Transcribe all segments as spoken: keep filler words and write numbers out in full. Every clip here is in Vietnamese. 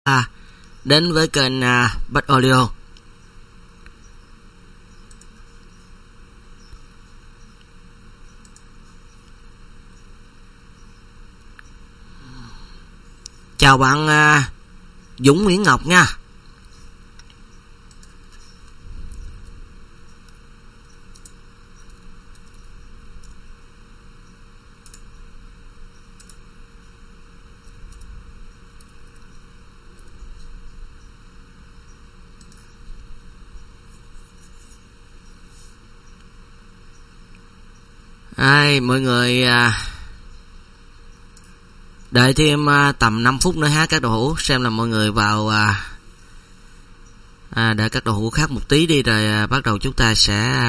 À, đến với kênh uh, Bách Audio. Chào bạn uh, Dũng Nguyễn Ngọc nha. Ai, mọi người à, đợi thêm à, tầm năm phút nữa ha các đồ hữu, xem là mọi người vào à, à, đợi các đồ hữu khác một tí đi rồi à, bắt đầu chúng ta sẽ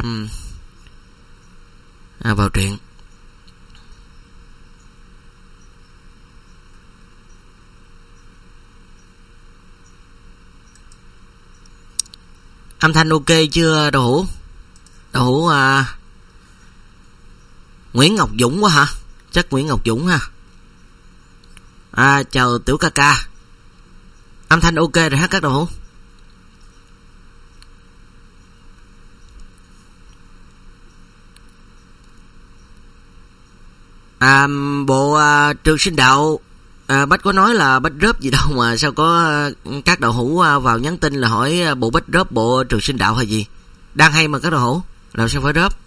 à, vào truyện. Âm thanh ok chưa đồ hữu? Đồ hữu à, Nguyễn Ngọc Dũng quá hả? Chắc Nguyễn Ngọc Dũng ha. À, chào Tiểu ca ca. Âm thanh ok rồi ha các đồ hữu. À, bộ à, trường sinh đạo à, Bách có nói là Bách drop gì đâu mà sao có à, các đồ hữu à, vào nhắn tin là hỏi à, bộ Bách drop bộ trường sinh đạo hay gì. Đang hay mà các đồ hữu, làm sao phải drop.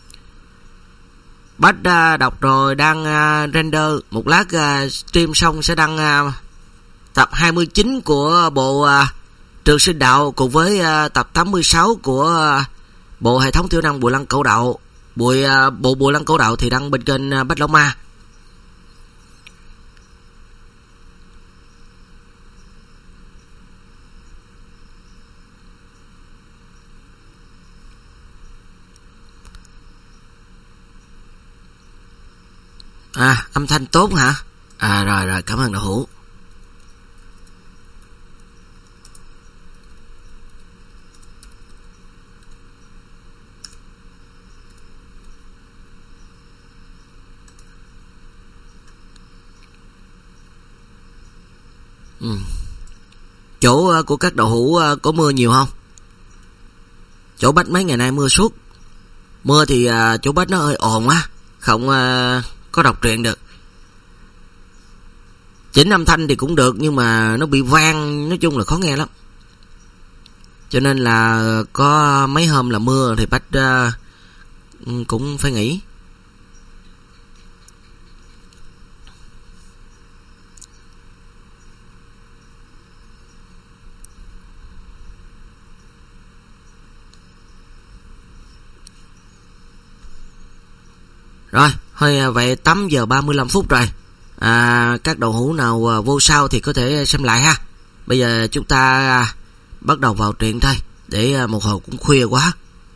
Bách uh, đọc rồi, đang uh, render. Một lát uh, stream xong sẽ đăng uh, tập hai mươi chín của bộ uh, Trường Sinh Đạo cùng với uh, tập tám mươi sáu của uh, bộ hệ thống tiểu năng Bùi Lăng Cổ Đạo. Bùi, uh, bộ Bùi Lăng Cổ Đạo thì đăng bên kênh uh, Bách Long Ma. À, âm thanh tốt hả? À, rồi rồi, cảm ơn đạo hữu. Ừ. Chỗ uh, của các đạo hữu uh, có mưa nhiều không? Chỗ Bách mấy ngày nay mưa suốt. Mưa thì uh, chỗ Bách nó hơi ồn quá, không uh, có đọc truyện được. Chỉnh âm thanh thì cũng được nhưng mà nó bị vang, nói chung là khó nghe lắm. Cho nên là có mấy hôm là mưa thì Bách uh, cũng phải nghỉ. Rồi, thôi vậy tám giờ ba mươi lăm phút rồi. À, các đầu hữu nào vô sau thì có thể xem lại ha. Bây giờ chúng ta bắt đầu vào truyện thôi, để một hồi cũng khuya quá.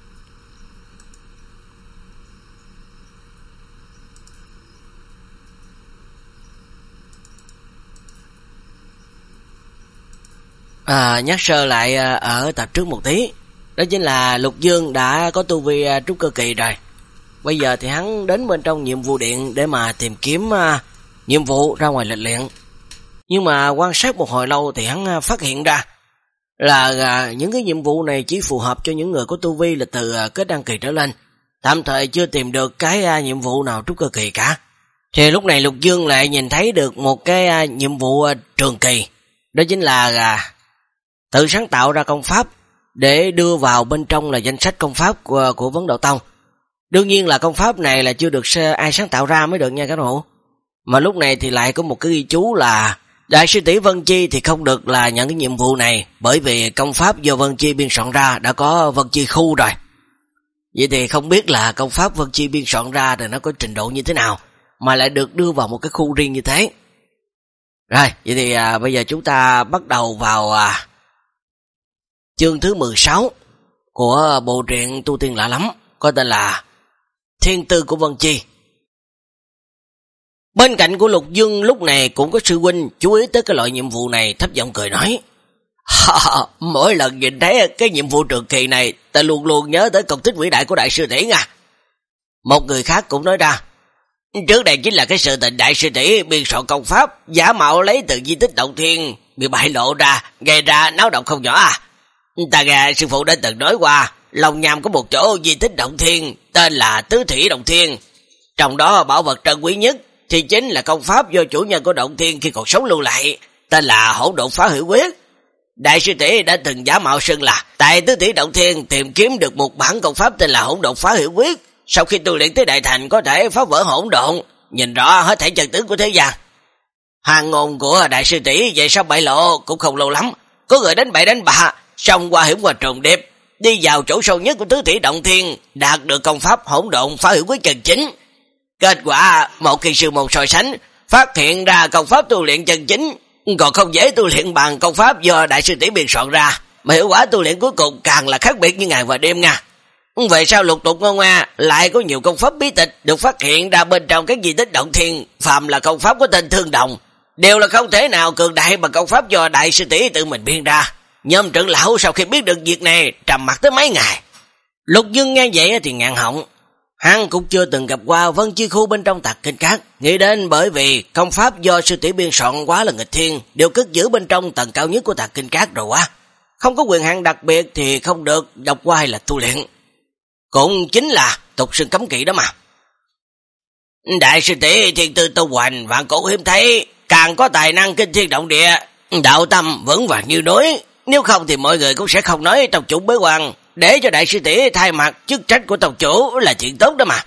À, nhắc sơ lại ở tập trước một tí. Đó chính là Lục Dương đã có tu vi trúc cơ kỳ rồi. Bây giờ thì hắn đến bên trong nhiệm vụ điện để mà tìm kiếm uh, nhiệm vụ ra ngoài lịch luyện. Nhưng mà quan sát một hồi lâu thì hắn uh, phát hiện ra là uh, những cái nhiệm vụ này chỉ phù hợp cho những người có tu vi là từ uh, kết đăng kỳ trở lên. Tạm thời chưa tìm được cái uh, nhiệm vụ nào trúc cơ kỳ cả. Thì lúc này Lục Dương lại nhìn thấy được một cái uh, nhiệm vụ uh, trường kỳ. Đó chính là uh, tự sáng tạo ra công pháp để đưa vào bên trong là danh sách công pháp của, của Vấn Đạo Tông. Đương nhiên là công pháp này là chưa được ai sáng tạo ra mới được nha các bạn. Mà lúc này thì lại có một cái ghi chú là Đại sư tỷ Vân Chi thì không được là nhận cái nhiệm vụ này, bởi vì công pháp do Vân Chi biên soạn ra đã có Vân Chi khu rồi. Vậy thì không biết là công pháp Vân Chi biên soạn ra thì nó có trình độ như thế nào mà lại được đưa vào một cái khu riêng như thế. Rồi, vậy thì à, bây giờ chúng ta bắt đầu vào à, chương thứ mười sáu của bộ truyện Tu Tiên Lạ Lắm, có tên là Thiên Tư của Vân Chi. Bên cạnh của Lục Dương lúc này cũng có sư huynh chú ý tới cái loại nhiệm vụ này, thấp giọng cười nói: mỗi lần nhìn thấy cái nhiệm vụ trường kỳ này, ta luôn luôn nhớ tới công tích vĩ đại của đại sư tỷ nha. Một người khác cũng nói ra: trước đây chính là cái sự tình đại sư tỷ biên soạn công pháp giả mạo lấy từ di tích Động Thiên bị bại lộ ra, gây ra náo động không nhỏ à. Ta nghe sư phụ đã từng nói qua, Long Nham có một chỗ di tích động thiên tên là Tứ Thủy Động Thiên. Trong đó bảo vật trân quý nhất thì chính là công pháp do chủ nhân của động thiên khi còn sống lưu lại, tên là Hỗn Độn Phá Hủy Quyết. Đại sư tỷ đã từng giả mạo xưng là tại Tứ Thủy Động Thiên tìm kiếm được một bản công pháp tên là Hỗn Độn Phá Hủy Quyết, sau khi tu luyện tới đại thành có thể phá vỡ hỗn độn, nhìn rõ hết thảy chân tướng của thế gian. Hàng ngôn của đại sư tỷ về sau bại lộ cũng không lâu lắm, có người đánh bậy đánh bạ, xong qua hiểm qua trùng điệp, đi vào chỗ sâu nhất của Tứ Thủy Động Thiên, đạt được công pháp Hỗn Độn Phá Hủy Quyết chân chính. Kết quả một khi sư môn so sánh, phát hiện ra công pháp tu luyện chân chính còn không dễ tu luyện bằng công pháp do đại sư tỷ biên soạn ra, mà hiệu quả tu luyện cuối cùng càng là khác biệt như ngày và đêm nha. Về sau lục tục ngô ngoa lại có nhiều công pháp bí tịch được phát hiện ra bên trong các di tích động thiên, phàm là công pháp có tên Thương Đồng, đều là không thể nào cường đại bằng công pháp do đại sư tỷ tự mình biên ra. Nhóm trưởng lão sau khi biết được việc này trầm mặc tới mấy ngày. Lục Dương nghe vậy thì ngạn họng. Hắn cũng chưa từng gặp qua Vân Chi Khu bên trong Tạc Kinh Các, nghĩ đến bởi vì công pháp do sư tỷ biên soạn quá là nghịch thiên, đều cất giữ bên trong tầng cao nhất của Tạc Kinh Các rồi quá. Không có quyền hạn đặc biệt thì không được đọc qua hay là tu luyện. Cũng chính là tục xưng cấm kỵ đó mà. Đại sư tỷ thiên tư tu hoành, vạn cổ hiếm thấy, càng có tài năng kinh thiên động địa, đạo tâm vững vàng như núi. Nếu không thì mọi người cũng sẽ không nói tông chủ bế quan, để cho đại sư tỷ thay mặt chức trách của tông chủ là chuyện tốt đó mà.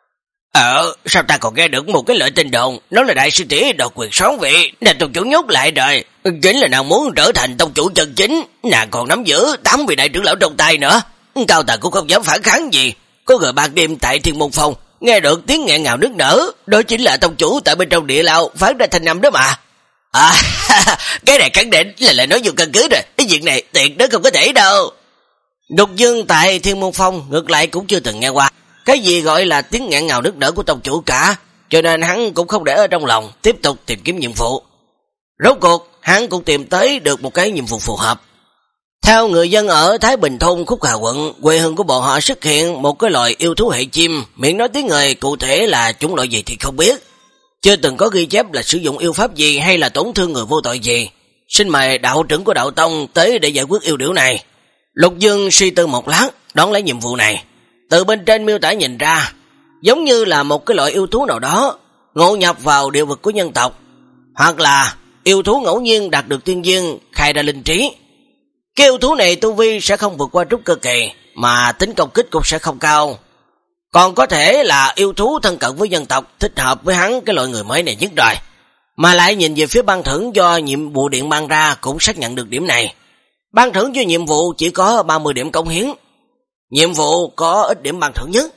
Ờ, sao ta còn nghe được một cái lợi tin đồn, nói là đại sư tỷ đoạt quyền soán vị, nên tông chủ nhốt lại rồi. Chính là nàng muốn trở thành tông chủ chân chính, nàng còn nắm giữ tám vị đại trưởng lão trong tay nữa. Cao tầng cũng không dám phản kháng gì. Có người ban đêm tại Thiên Môn Phong nghe được tiếng nghẹn ngào nức nở, đó chính là tông chủ tại bên trong địa lao phán ra thanh âm đó mà. À, cái này khẳng định là lời nói vô căn cứ rồi, cái chuyện này tuyệt đối không có thể đâu. Lục Dương tại Thiên Môn Phong ngược lại cũng chưa từng nghe qua cái gì gọi là tiếng nghẹn ngào nức nở của tông chủ cả, cho nên hắn cũng không để ở trong lòng, tiếp tục tìm kiếm nhiệm vụ. Rốt cuộc hắn cũng tìm tới được một cái nhiệm vụ phù hợp. Theo người dân ở Thái Bình Thôn Khúc Hà quận, quê hương của bọn họ xuất hiện một cái loài yêu thú hệ chim, miệng nói tiếng người, cụ thể là chủng loại gì thì không biết. Chưa từng có ghi chép là sử dụng yêu pháp gì hay là tổn thương người vô tội gì. Xin mời đạo trưởng của đạo tông tới để giải quyết yêu điểu này. Lục Dương suy tư một lát, đón lấy nhiệm vụ này. Từ bên trên miêu tả nhìn ra, giống như là một cái loại yêu thú nào đó ngộ nhập vào địa vực của nhân tộc, hoặc là yêu thú ngẫu nhiên đạt được tiên duyên khai ra linh trí. Cái yêu thú này tu vi sẽ không vượt qua trúc cơ kỳ, mà tính công kích cũng sẽ không cao. Còn có thể là yêu thú thân cận với dân tộc, thích hợp với hắn cái loại người mới này nhất rồi. Mà lại nhìn về phía ban thưởng do nhiệm vụ điện ban ra cũng xác nhận được điểm này. Ban thưởng cho nhiệm vụ chỉ có ba mươi điểm công hiến. Nhiệm vụ có ít điểm ban thưởng nhất.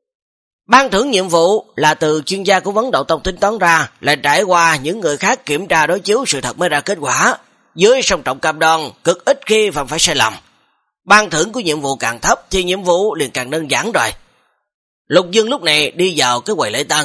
Ban thưởng nhiệm vụ là từ chuyên gia của vấn đạo tông tính toán ra, là trải qua những người khác kiểm tra đối chiếu sự thật mới ra kết quả. Dưới song trọng cam đoan, cực ít khi phạm phải sai lầm. Ban thưởng của nhiệm vụ càng thấp thì nhiệm vụ liền càng đơn giản rồi. Lục Dương lúc này đi vào cái quầy lễ tân.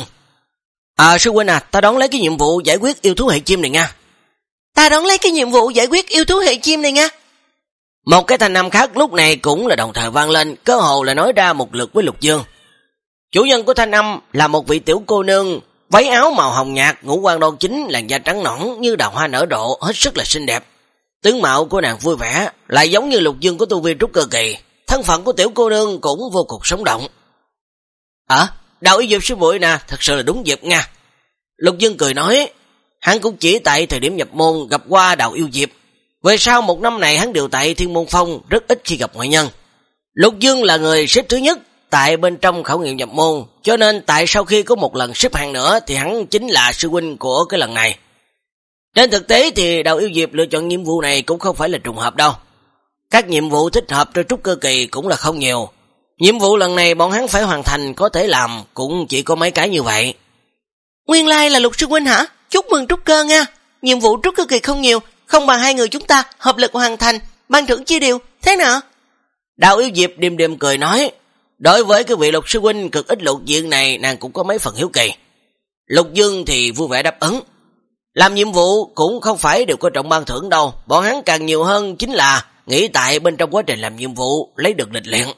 À sư huynh à, ta đón lấy cái nhiệm vụ giải quyết yêu thú hệ chim này nha. Ta đón lấy cái nhiệm vụ giải quyết yêu thú hệ chim này nha. Một cái thanh âm khác lúc này cũng là đồng thời vang lên, cơ hồ là nói ra một lượt với Lục Dương. Chủ nhân của thanh âm là một vị tiểu cô nương, váy áo màu hồng nhạt, ngũ quan đoan chính, làn da trắng nõn như đào hoa nở rộ, hết sức là xinh đẹp. Tướng mạo của nàng vui vẻ, lại giống như Lục Dương của tu vi trúc cơ kỳ. Thân phận của tiểu cô nương cũng vô cùng sống động. À, Đạo Yêu Diệp sư muội nè, thật sự là đúng dịp nha. Lục Dương cười nói, hắn cũng chỉ tại thời điểm nhập môn gặp qua Đạo Yêu Diệp. Về sau một năm này hắn đều tại Thiên Môn Phong, rất ít khi gặp ngoại nhân. Lục Dương là người xếp thứ nhất tại bên trong khảo nghiệm nhập môn, cho nên tại sau khi có một lần xếp hạng nữa thì hắn chính là sư huynh của cái lần này. Trên thực tế thì Đạo Yêu Diệp lựa chọn nhiệm vụ này cũng không phải là trùng hợp đâu. Các nhiệm vụ thích hợp cho trúc cơ kỳ cũng là không nhiều. Nhiệm vụ lần này bọn hắn phải hoàn thành có thể làm cũng chỉ có mấy cái như vậy. Nguyên lai là Lục sư huynh hả? Chúc mừng trúc cơ nha. Nhiệm vụ trúc cơ kỳ không nhiều, không bằng hai người chúng ta hợp lực hoàn thành, ban thưởng chia đều, thế nào? Đạo Yêu Diệp điềm điềm cười nói, đối với cái vị Lục sư huynh cực ít lộ diện này nàng cũng có mấy phần hiếu kỳ. Lục Dương thì vui vẻ đáp ứng. Làm nhiệm vụ cũng không phải đều có trọng ban thưởng đâu, bọn hắn càng nhiều hơn chính là nghĩ tại bên trong quá trình làm nhiệm vụ lấy được lịch luyện.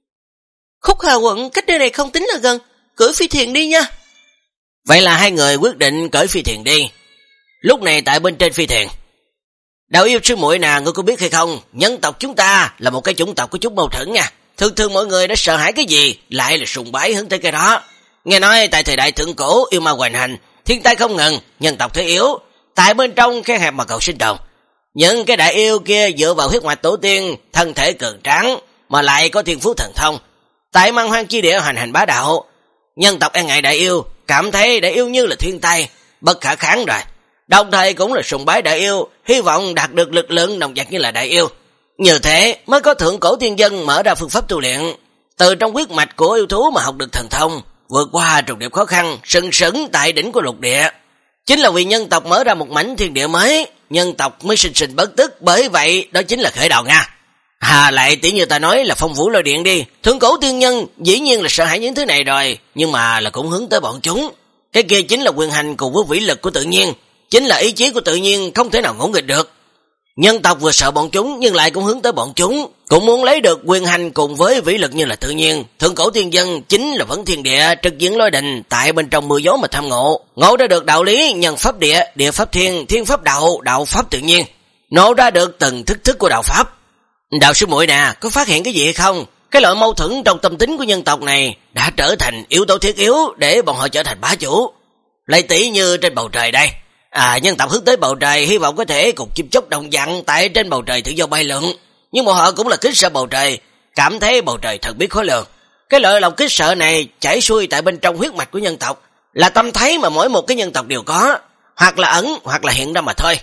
Khúc Hà quận cách nơi này không tính là gần, cưỡi phi thuyền đi nha. Vậy là hai người quyết định cưỡi phi thuyền đi. Lúc này tại bên trên phi thuyền, Đạo yêu sư muội nè, ngươi có biết hay không, nhân tộc chúng ta là một cái chủng tộc có chút mâu thuẫn nha. Thường thường mọi người đã sợ hãi cái gì, lại là sùng bái hướng tới cái đó. Nghe nói tại thời đại thượng cổ yêu ma hoành hành, thiên tai không ngừng, nhân tộc thế yếu, tại bên trong khe hẹp mà cầu sinh tồn. Những cái đại yêu kia dựa vào huyết mạch tổ tiên, thân thể cường tráng, mà lại có thiên phú thần thông. Tại man hoang chi địa hành hành bá đạo, nhân tộc e ngại đại yêu, cảm thấy đại yêu như là thiên tai, bất khả kháng rồi. Đồng thời cũng là sùng bái đại yêu, hy vọng đạt được lực lượng đồng dạng như là đại yêu. Như thế mới có thượng cổ tiên dân mở ra phương pháp tu luyện, từ trong huyết mạch của yêu thú mà học được thần thông, vượt qua trùng điệp khó khăn, sừng sững tại đỉnh của lục địa. Chính là vì nhân tộc mở ra một mảnh thiên địa mới, nhân tộc mới sinh sinh bất tức, bởi vậy đó chính là khởi đầu nha. Hà lại tỉ như ta nói là phong vũ lôi điện đi, thượng cổ tiên nhân dĩ nhiên là sợ hãi những thứ này rồi, nhưng mà là cũng hướng tới bọn chúng. Cái kia chính là quyền hành cùng với vĩ lực của tự nhiên, chính là ý chí của tự nhiên không thể nào ngỗ nghịch được. Nhân tộc vừa sợ bọn chúng nhưng lại cũng hướng tới bọn chúng, cũng muốn lấy được quyền hành cùng với vĩ lực như là tự nhiên. Thượng cổ tiên dân chính là vẫn thiên địa, trực diện lôi đình, tại bên trong mưa gió mà tham ngộ, ngộ ra được đạo lý nhân pháp địa, địa pháp thiên, thiên pháp đạo, đạo pháp tự nhiên, nổ ra được từng thức thức của đạo pháp. Đạo sư muội nè, có phát hiện cái gì hay không? Cái loại mâu thuẫn trong tâm tính của nhân tộc này đã trở thành yếu tố thiết yếu để bọn họ trở thành bá chủ. Lấy tỷ như trên bầu trời đây. À, nhân tộc hướng tới bầu trời, hy vọng có thể cùng chim chóc đồng dạng tại trên bầu trời tự do bay lượn. Nhưng bọn họ cũng là kính sợ bầu trời, cảm thấy bầu trời thật biết khối lượng. Cái loại lòng kính sợ này chảy xuôi tại bên trong huyết mạch của nhân tộc, là tâm thấy mà mỗi một cái nhân tộc đều có, hoặc là ẩn, hoặc là hiện ra mà thôi.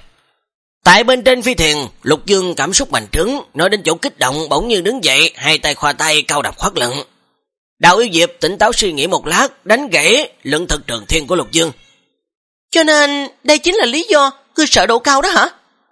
Tại bên trên phi thuyền, Lục Dương cảm xúc bành trướng, nói đến chỗ kích động bỗng nhiên đứng dậy, hai tay khoa tay cao đập khoát lận. Đạo Yêu Diệp tỉnh táo suy nghĩ một lát, đánh gãy lượng thực trường thiên của Lục Dương. Cho nên đây chính là lý do ngươi sợ độ cao đó hả?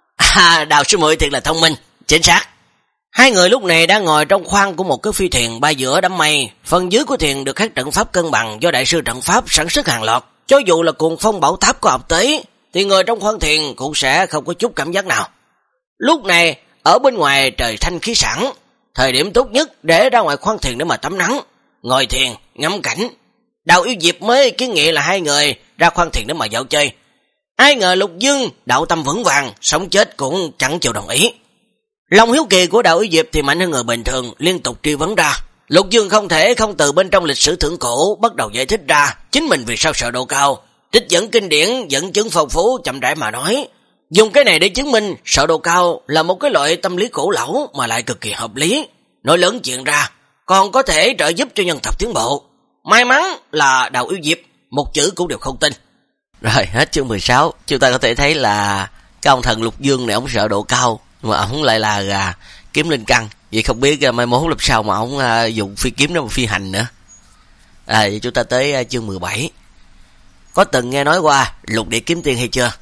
À, Đào sư muội thiệt là thông minh, chính xác. Hai người lúc này đang ngồi trong khoang của một cái phi thuyền bay giữa đám mây, phần dưới của thuyền được các trận pháp cân bằng do đại sư trận pháp sản xuất hàng loạt, cho dù là cuồng phong bão táp có ập tới thì người trong khoang thuyền cũng sẽ không có chút cảm giác nào. Lúc này ở bên ngoài trời thanh khí sẵn, thời điểm tốt nhất để ra ngoài khoang thuyền để mà tắm nắng, ngồi thuyền ngắm cảnh. Đào Yêu Diệp mới kiến nghị là hai người ra khoang thuyền để mà dạo chơi. Ai ngờ Lục Dương đạo tâm vững vàng, sống chết cũng chẳng chịu đồng ý. Lòng hiếu kỳ của Đạo Yêu Diệp thì mạnh hơn người bình thường, liên tục truy vấn ra. Lục Dương không thể không từ bên trong lịch sử thượng cổ bắt đầu giải thích ra chính mình vì sao sợ độ cao, trích dẫn kinh điển, dẫn chứng phong phú, chậm rãi mà nói. Dùng cái này để chứng minh sợ độ cao là một cái loại tâm lý cổ lão mà lại cực kỳ hợp lý. Nói lớn chuyện ra, còn có thể trợ giúp cho nhân tộc tiến bộ. May mắn là Đạo Yêu Diệp một chữ cũng đều không tin. Rồi, hết chương mười sáu, chúng ta có thể thấy là cái ông thần Lục Dương này ông sợ độ cao, mà ông lại là à, kiếm linh căn. Vậy không biết mai mốt làm sao mà ông à, dùng phi kiếm để mà phi hành nữa. À, vậy chúng ta tới à, chương mười bảy. Có từng nghe nói qua Lục Địa Kiếm Tiên hay chưa?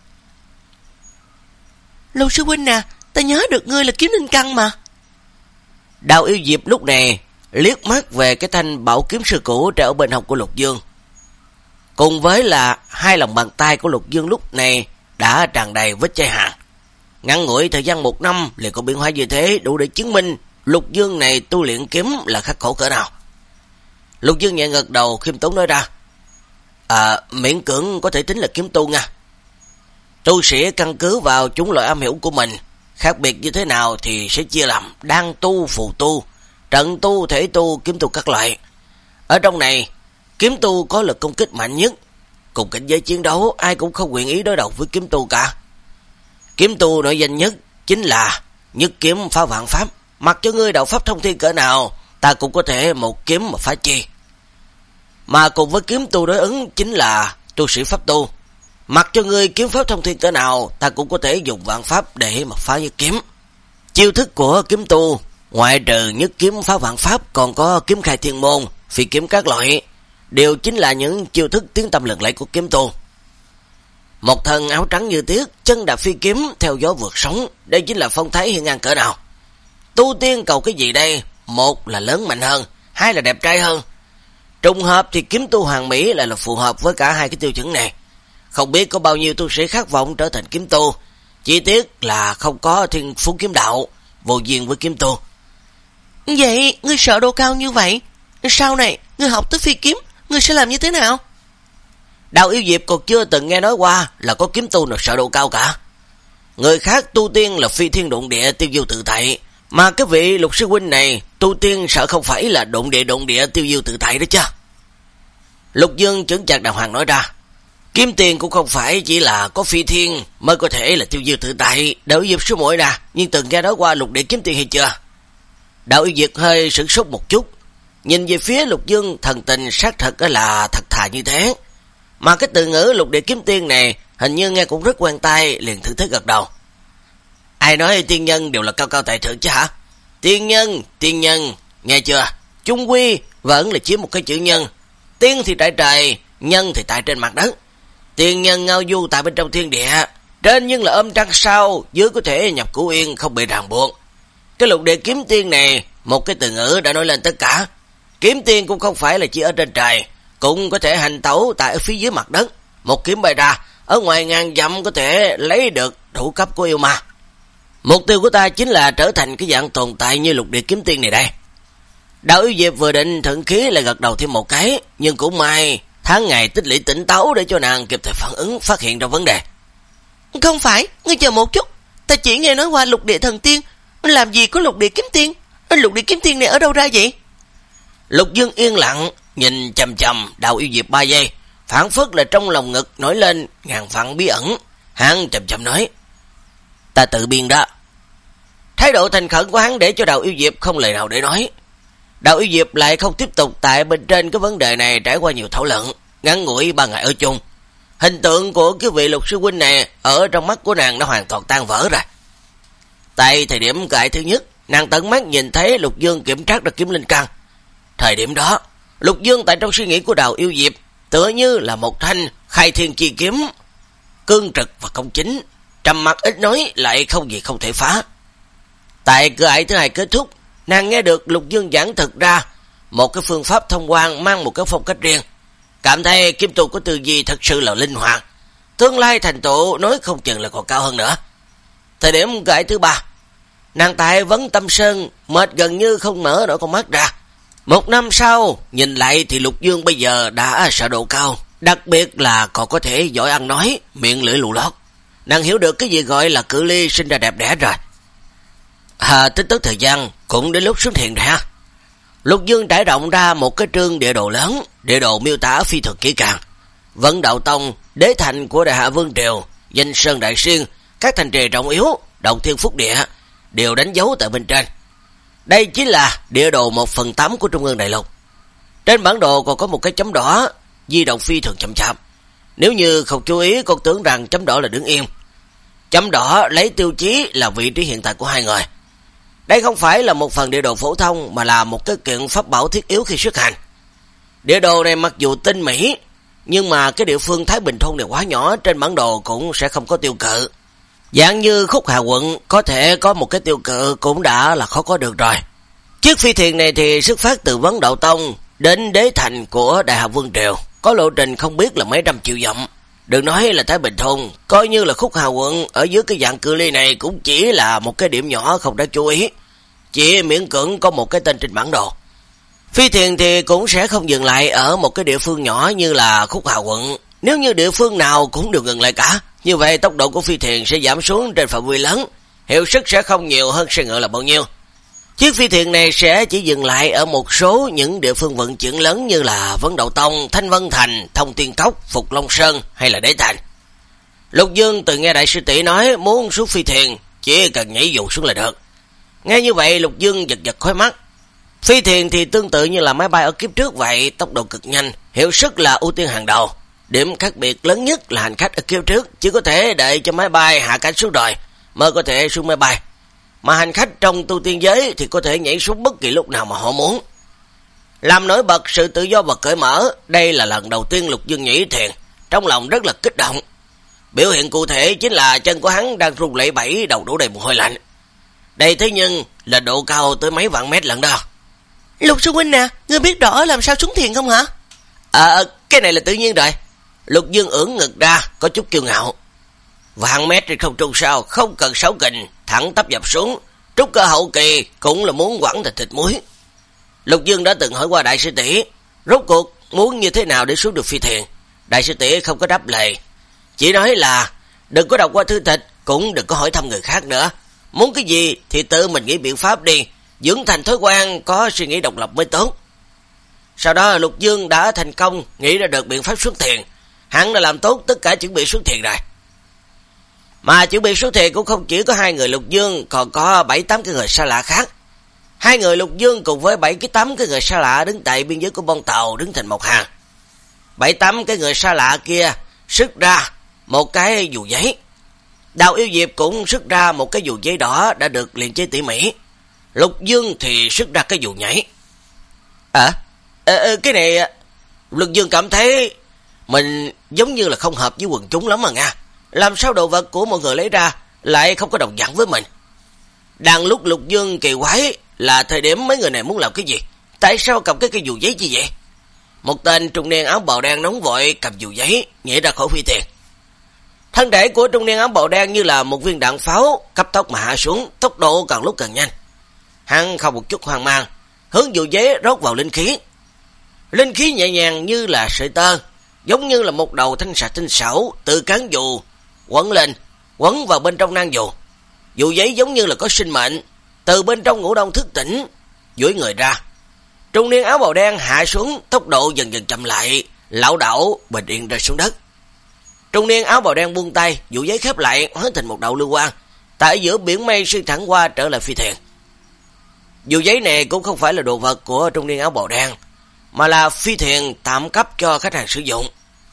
Lục sư huynh nè, ta nhớ được ngươi là kiếm linh căn mà. Đạo Yêu Diệp lúc này liếc mắt về cái thanh bảo kiếm sư cũ treo ở bên hông của Lục Dương. Cùng với là hai lòng bàn tay của Lục Dương lúc này đã tràn đầy vết chai hàng. Ngắn ngủi thời gian một năm liền có biến hóa như thế, đủ để chứng minh Lục Dương này tu luyện kiếm là khắc khổ cỡ nào. Lục Dương nhẹ gật đầu, khiêm tốn nói ra: À, miễn cưỡng có thể tính là kiếm tu nha. Tu sĩ căn cứ vào chúng loại am hiểu của mình, khác biệt như thế nào thì sẽ chia làm đan tu, phù tu, trận tu, thể tu, kiếm tu các loại. Ở trong này, kiếm tu có lực công kích mạnh nhất, cùng cảnh giới chiến đấu ai cũng không nguyện ý đối đầu với kiếm tu cả. Kiếm tu nổi danh nhất chính là nhất kiếm phá vạn pháp, mặc cho ngươi đạo pháp thông thiên cỡ nào, ta cũng có thể một kiếm mà phá chi. Mà cùng với kiếm tu đối ứng chính là tu sĩ pháp tu, mặc cho ngươi kiếm pháp thông thiên cỡ nào, ta cũng có thể dùng vạn pháp để mà phá nhất kiếm. Chiêu thức của kiếm tu ngoại trừ nhất kiếm phá vạn pháp còn có kiếm khai thiên môn, phi kiếm các loại, đều chính là những chiêu thức tiếng tăm lừng lẫy của kiếm tu. Một thân áo trắng như tuyết, chân đạp phi kiếm theo gió vượt sóng, đây chính là phong thái hiên ngang cỡ nào. Tu tiên cầu cái gì đây? Một là lớn mạnh hơn, hai là đẹp trai hơn. Trùng hợp thì kiếm tu hoàng mỹ lại là phù hợp với cả hai cái tiêu chuẩn này. Không biết có bao nhiêu tu sĩ khát vọng trở thành kiếm tu, chỉ tiếc là không có thiên phú kiếm đạo, vô duyên với kiếm tu. Vậy ngươi sợ độ cao như vậy, sau này ngươi học tới phi kiếm, ngươi sẽ làm như thế nào? Đạo Yêu Diệp còn chưa từng nghe nói qua là có kiếm tu nào sợ độ cao cả. người khác tu tiên là phi thiên độn địa tiêu diêu tự tại, mà cái vị Lục sư huynh này tu tiên sợ không phải là độn địa độn địa tiêu diêu tự tại đó chứ. Lục Dương chững chạc đàng hoàng nói ra, kiếm tiền cũng không phải chỉ là có phi thiên mới có thể là tiêu diêu tự tại. Đạo Yêu Diệp sư muội nè, nhưng từng nghe nói qua lục địa kiếm tiền hay chưa? Đạo Yêu Diệp hơi sửng sốt một chút, nhìn về phía Lục Dương, thần tình xác thật là thật thà như thế. Mà cái từ ngữ lục địa kiếm tiên này hình như nghe cũng rất quen tai, liền thử thế gật đầu. Ai nói tiên nhân đều là cao cao tại thượng chứ hả? Tiên nhân, tiên nhân, nghe chưa? Chung quy vẫn là chiếm một cái chữ nhân. Tiên thì tại trời, nhân thì tại trên mặt đất. Tiên nhân ngao du tại bên trong thiên địa, trên nhưng là ôm trăng sao, dưới có thể nhập cửu yên không bị ràng buộc. Cái lục địa kiếm tiên này, một cái từ ngữ đã nói lên tất cả. Kiếm tiên cũng không phải là chỉ ở trên trời, cũng có thể hành tẩu tại ở phía dưới mặt đất. Một kiếm bay ra, ở ngoài ngàn dặm có thể lấy được thủ cấp của yêu ma. Mục tiêu của ta chính là trở thành cái dạng tồn tại như lục địa kiếm tiên này đây. Đạo Yêu Diệp vừa định thuận khí lại gật đầu thêm một cái, nhưng cũng may tháng ngày tích lũy tỉnh táo để cho nàng kịp thời phản ứng, phát hiện ra vấn đề. Không phải, ngươi chờ một chút, ta chỉ nghe nói qua lục địa thần tiên, làm gì có lục địa kiếm tiên? Lục địa kiếm tiên này ở đâu ra vậy? Lục Dương yên lặng nhìn chằm chằm Đạo Yêu Diệp ba giây, phản phất là trong lòng ngực nổi lên ngàn vạn bí ẩn. Hắn chậm chậm nói, ta tự biên đó. Thái độ thành khẩn của hắn để cho Đạo Yêu Diệp không lời nào để nói. Đạo Yêu Diệp lại không tiếp tục tại bên trên cái vấn đề này trải qua nhiều thảo luận. Ngắn ngủi ba ngày ở chung, hình tượng của cái vị Lục sư huynh này ở trong mắt của nàng đã hoàn toàn tan vỡ rồi. Tại thời điểm cãi thứ nhất, nàng tận mắt nhìn thấy Lục Dương kiểm tra được kiếm linh căn. Thời điểm đó, Lục Dương tại trong suy nghĩ của Đạo Yêu Diệp tựa như là một thanh khai thiên chi kiếm, cương trực và công chính, trầm mặc ít nói, lại không gì không thể phá. Tại cửa ải thứ hai kết thúc, nàng nghe được Lục Dương giảng thực ra một cái phương pháp thông quan mang một cái phong cách riêng, cảm thấy kiếm tu của tư duy thật sự là linh hoạt, tương lai thành tựu nói không chừng là còn cao hơn nữa. Thời điểm cửa ải thứ ba, nàng tại Vấn Tâm Sơn mệt gần như không mở nổi con mắt ra. Một năm sau nhìn lại thì Lục Dương bây giờ đã sở độ cao, đặc biệt là còn có thể giỏi ăn nói, miệng lưỡi lù lót. Nàng hiểu được cái gì gọi là cự ly sinh ra đẹp đẽ rồi. À, tính tới thời gian cũng đến lúc xuất hiện rồi ha. Lục Dương trải rộng ra một cái trương địa đồ lớn, địa đồ miêu tả phi thường kỹ càng. Vấn Đạo Tông, đế thành của Đại Hạ Vương Triều, Danh Sơn Đại Xuyên, các thành trì trọng yếu, Động Thiên Phúc Địa đều đánh dấu tại bên trên. Đây chính là địa đồ một phần tám của Trung ương Đại Lục. Trên bản đồ còn có một cái chấm đỏ, di động phi thường chậm chạp. Nếu như không chú ý, con tưởng rằng chấm đỏ là đứng yên. Chấm đỏ lấy tiêu chí là vị trí hiện tại của hai người. Đây không phải là một phần địa đồ phổ thông, mà là một cái kiện pháp bảo thiết yếu khi xuất hành. Địa đồ này mặc dù tinh mỹ, nhưng mà cái địa phương Thái Bình Thôn này quá nhỏ, trên bản đồ cũng sẽ không có tiêu cự. Dạng như Khúc Hà quận có thể có một cái tiêu cự cũng đã là khó có được rồi. Chiếc phi thuyền này thì xuất phát từ Vấn Đạo Tông đến đế thành của Đại Hạ Vương Triều, có lộ trình không biết là mấy trăm triệu dặm. Đừng nói là Thái Bình Thôn, coi như là Khúc Hà quận ở dưới cái dạng cự ly này cũng chỉ là một cái điểm nhỏ không đáng chú ý, chỉ miễn cưỡng có một cái tên trên bản đồ. Phi thuyền thì cũng sẽ không dừng lại ở một cái địa phương nhỏ như là Khúc Hà quận. Nếu như địa phương nào cũng đều ngừng lại cả, như vậy tốc độ của phi thuyền sẽ giảm xuống trên phạm vi lớn, hiệu suất sẽ không nhiều hơn xe ngựa là bao nhiêu. Chiếc phi thuyền này sẽ chỉ dừng lại ở một số những địa phương vận chuyển lớn như là Vấn Đạo Tông, Thanh Vân Thành, Thông Tiên Cốc, Phục Long Sơn hay là Đế Thành. Lục Dương từ nghe đại sư tỷ nói muốn xuống phi thuyền, chỉ cần nhảy dù xuống là được. Nghe như vậy Lục Dương giật giật khóe mắt. Phi thuyền thì tương tự như là máy bay ở kiếp trước vậy, tốc độ cực nhanh, hiệu suất là ưu tiên hàng đầu. Điểm khác biệt lớn nhất là hành khách ở kiếp trước chỉ có thể đợi cho máy bay hạ cánh xuống rồi mới có thể xuống máy bay, mà hành khách trong tu tiên giới thì có thể nhảy xuống bất kỳ lúc nào mà họ muốn. Làm nổi bật sự tự do và cởi mở, đây là lần đầu tiên Lục Dương nhảy thuyền, trong lòng rất là kích động. Biểu hiện cụ thể chính là chân của hắn đang run lẩy bẩy, đầu đổ đầy mồ hôi lạnh. Đây thế nhưng là độ cao tới mấy vạn mét lận đó. Lục sư huynh nè, ngươi biết rõ làm sao xuống thuyền không hả? À, cái này là tự nhiên rồi. Lục Dương ưỡn ngực ra, có chút kiêu ngạo. Vạn mét trên không trung sao, không cần sáu kình, thẳng tắp dập xuống, trúc cơ hậu kỳ cũng là muốn quẳng thành thịt muối. Lục Dương đã từng hỏi qua đại sư tỷ, rốt cuộc muốn như thế nào để xuống được phi thuyền. Đại sư tỷ không có đáp lời, chỉ nói là đừng có đọc qua thư tịch, cũng đừng có hỏi thăm người khác nữa. Muốn cái gì thì tự mình nghĩ biện pháp đi, dưỡng thành thói quen có suy nghĩ độc lập mới tốt. Sau đó Lục Dương đã thành công nghĩ ra được biện pháp xuất thiền. Hắn đã làm tốt tất cả chuẩn bị xuất thiền rồi. Mà chuẩn bị xuất thiền cũng không chỉ có hai người Lục Dương, còn có bảy tám cái người xa lạ khác. Hai người Lục Dương cùng với bảy cái tám cái người xa lạ đứng tại biên giới của Bon Tàu đứng thành một hàng. Bảy tám cái người xa lạ kia xuất ra một cái dù giấy. Đào Yêu Diệp cũng xuất ra một cái dù giấy đỏ đã được luyện chế tỉ mỉ. Lục Dương thì xuất ra cái dù nhảy. À, à, à cái này Lục Dương cảm thấy mình giống như là không hợp với quần chúng lắm mà nha. Làm sao đồ vật của mọi người lấy ra lại không có đồng dạng với mình? Đang lúc Lục Dương kỳ quái là thời điểm mấy người này muốn làm cái gì? Tại sao cầm cái cây dù giấy như vậy? Một tên trung niên áo bào đen nóng vội cầm dù giấy nhảy ra khỏi phi thuyền. Thân thể của trung niên áo bào đen như là một viên đạn pháo cấp tốc mà hạ xuống, tốc độ càng lúc càng nhanh. Hắn không một chút hoang mang, hướng dù giấy rót vào linh khí. Linh khí nhẹ nhàng như là sợi tơ, giống như là một đầu thanh xà tinh xảo từ cán dù quấn lên, quấn vào bên trong nang dù. Dù giấy giống như là có sinh mệnh, từ bên trong ngủ đông thức tỉnh, duỗi người ra. Trung niên áo bào đen hạ xuống, tốc độ dần dần chậm lại, lảo đảo bình yên rơi xuống đất. Trung niên áo bào đen buông tay, dù giấy khép lại hóa thành một đạo lưu quang, tại giữa biển mây xuyên thẳng qua trở lại phi thuyền. Dù giấy này cũng không phải là đồ vật của trung niên áo bào đen, mà là phi thuyền tạm cấp cho khách hàng sử dụng.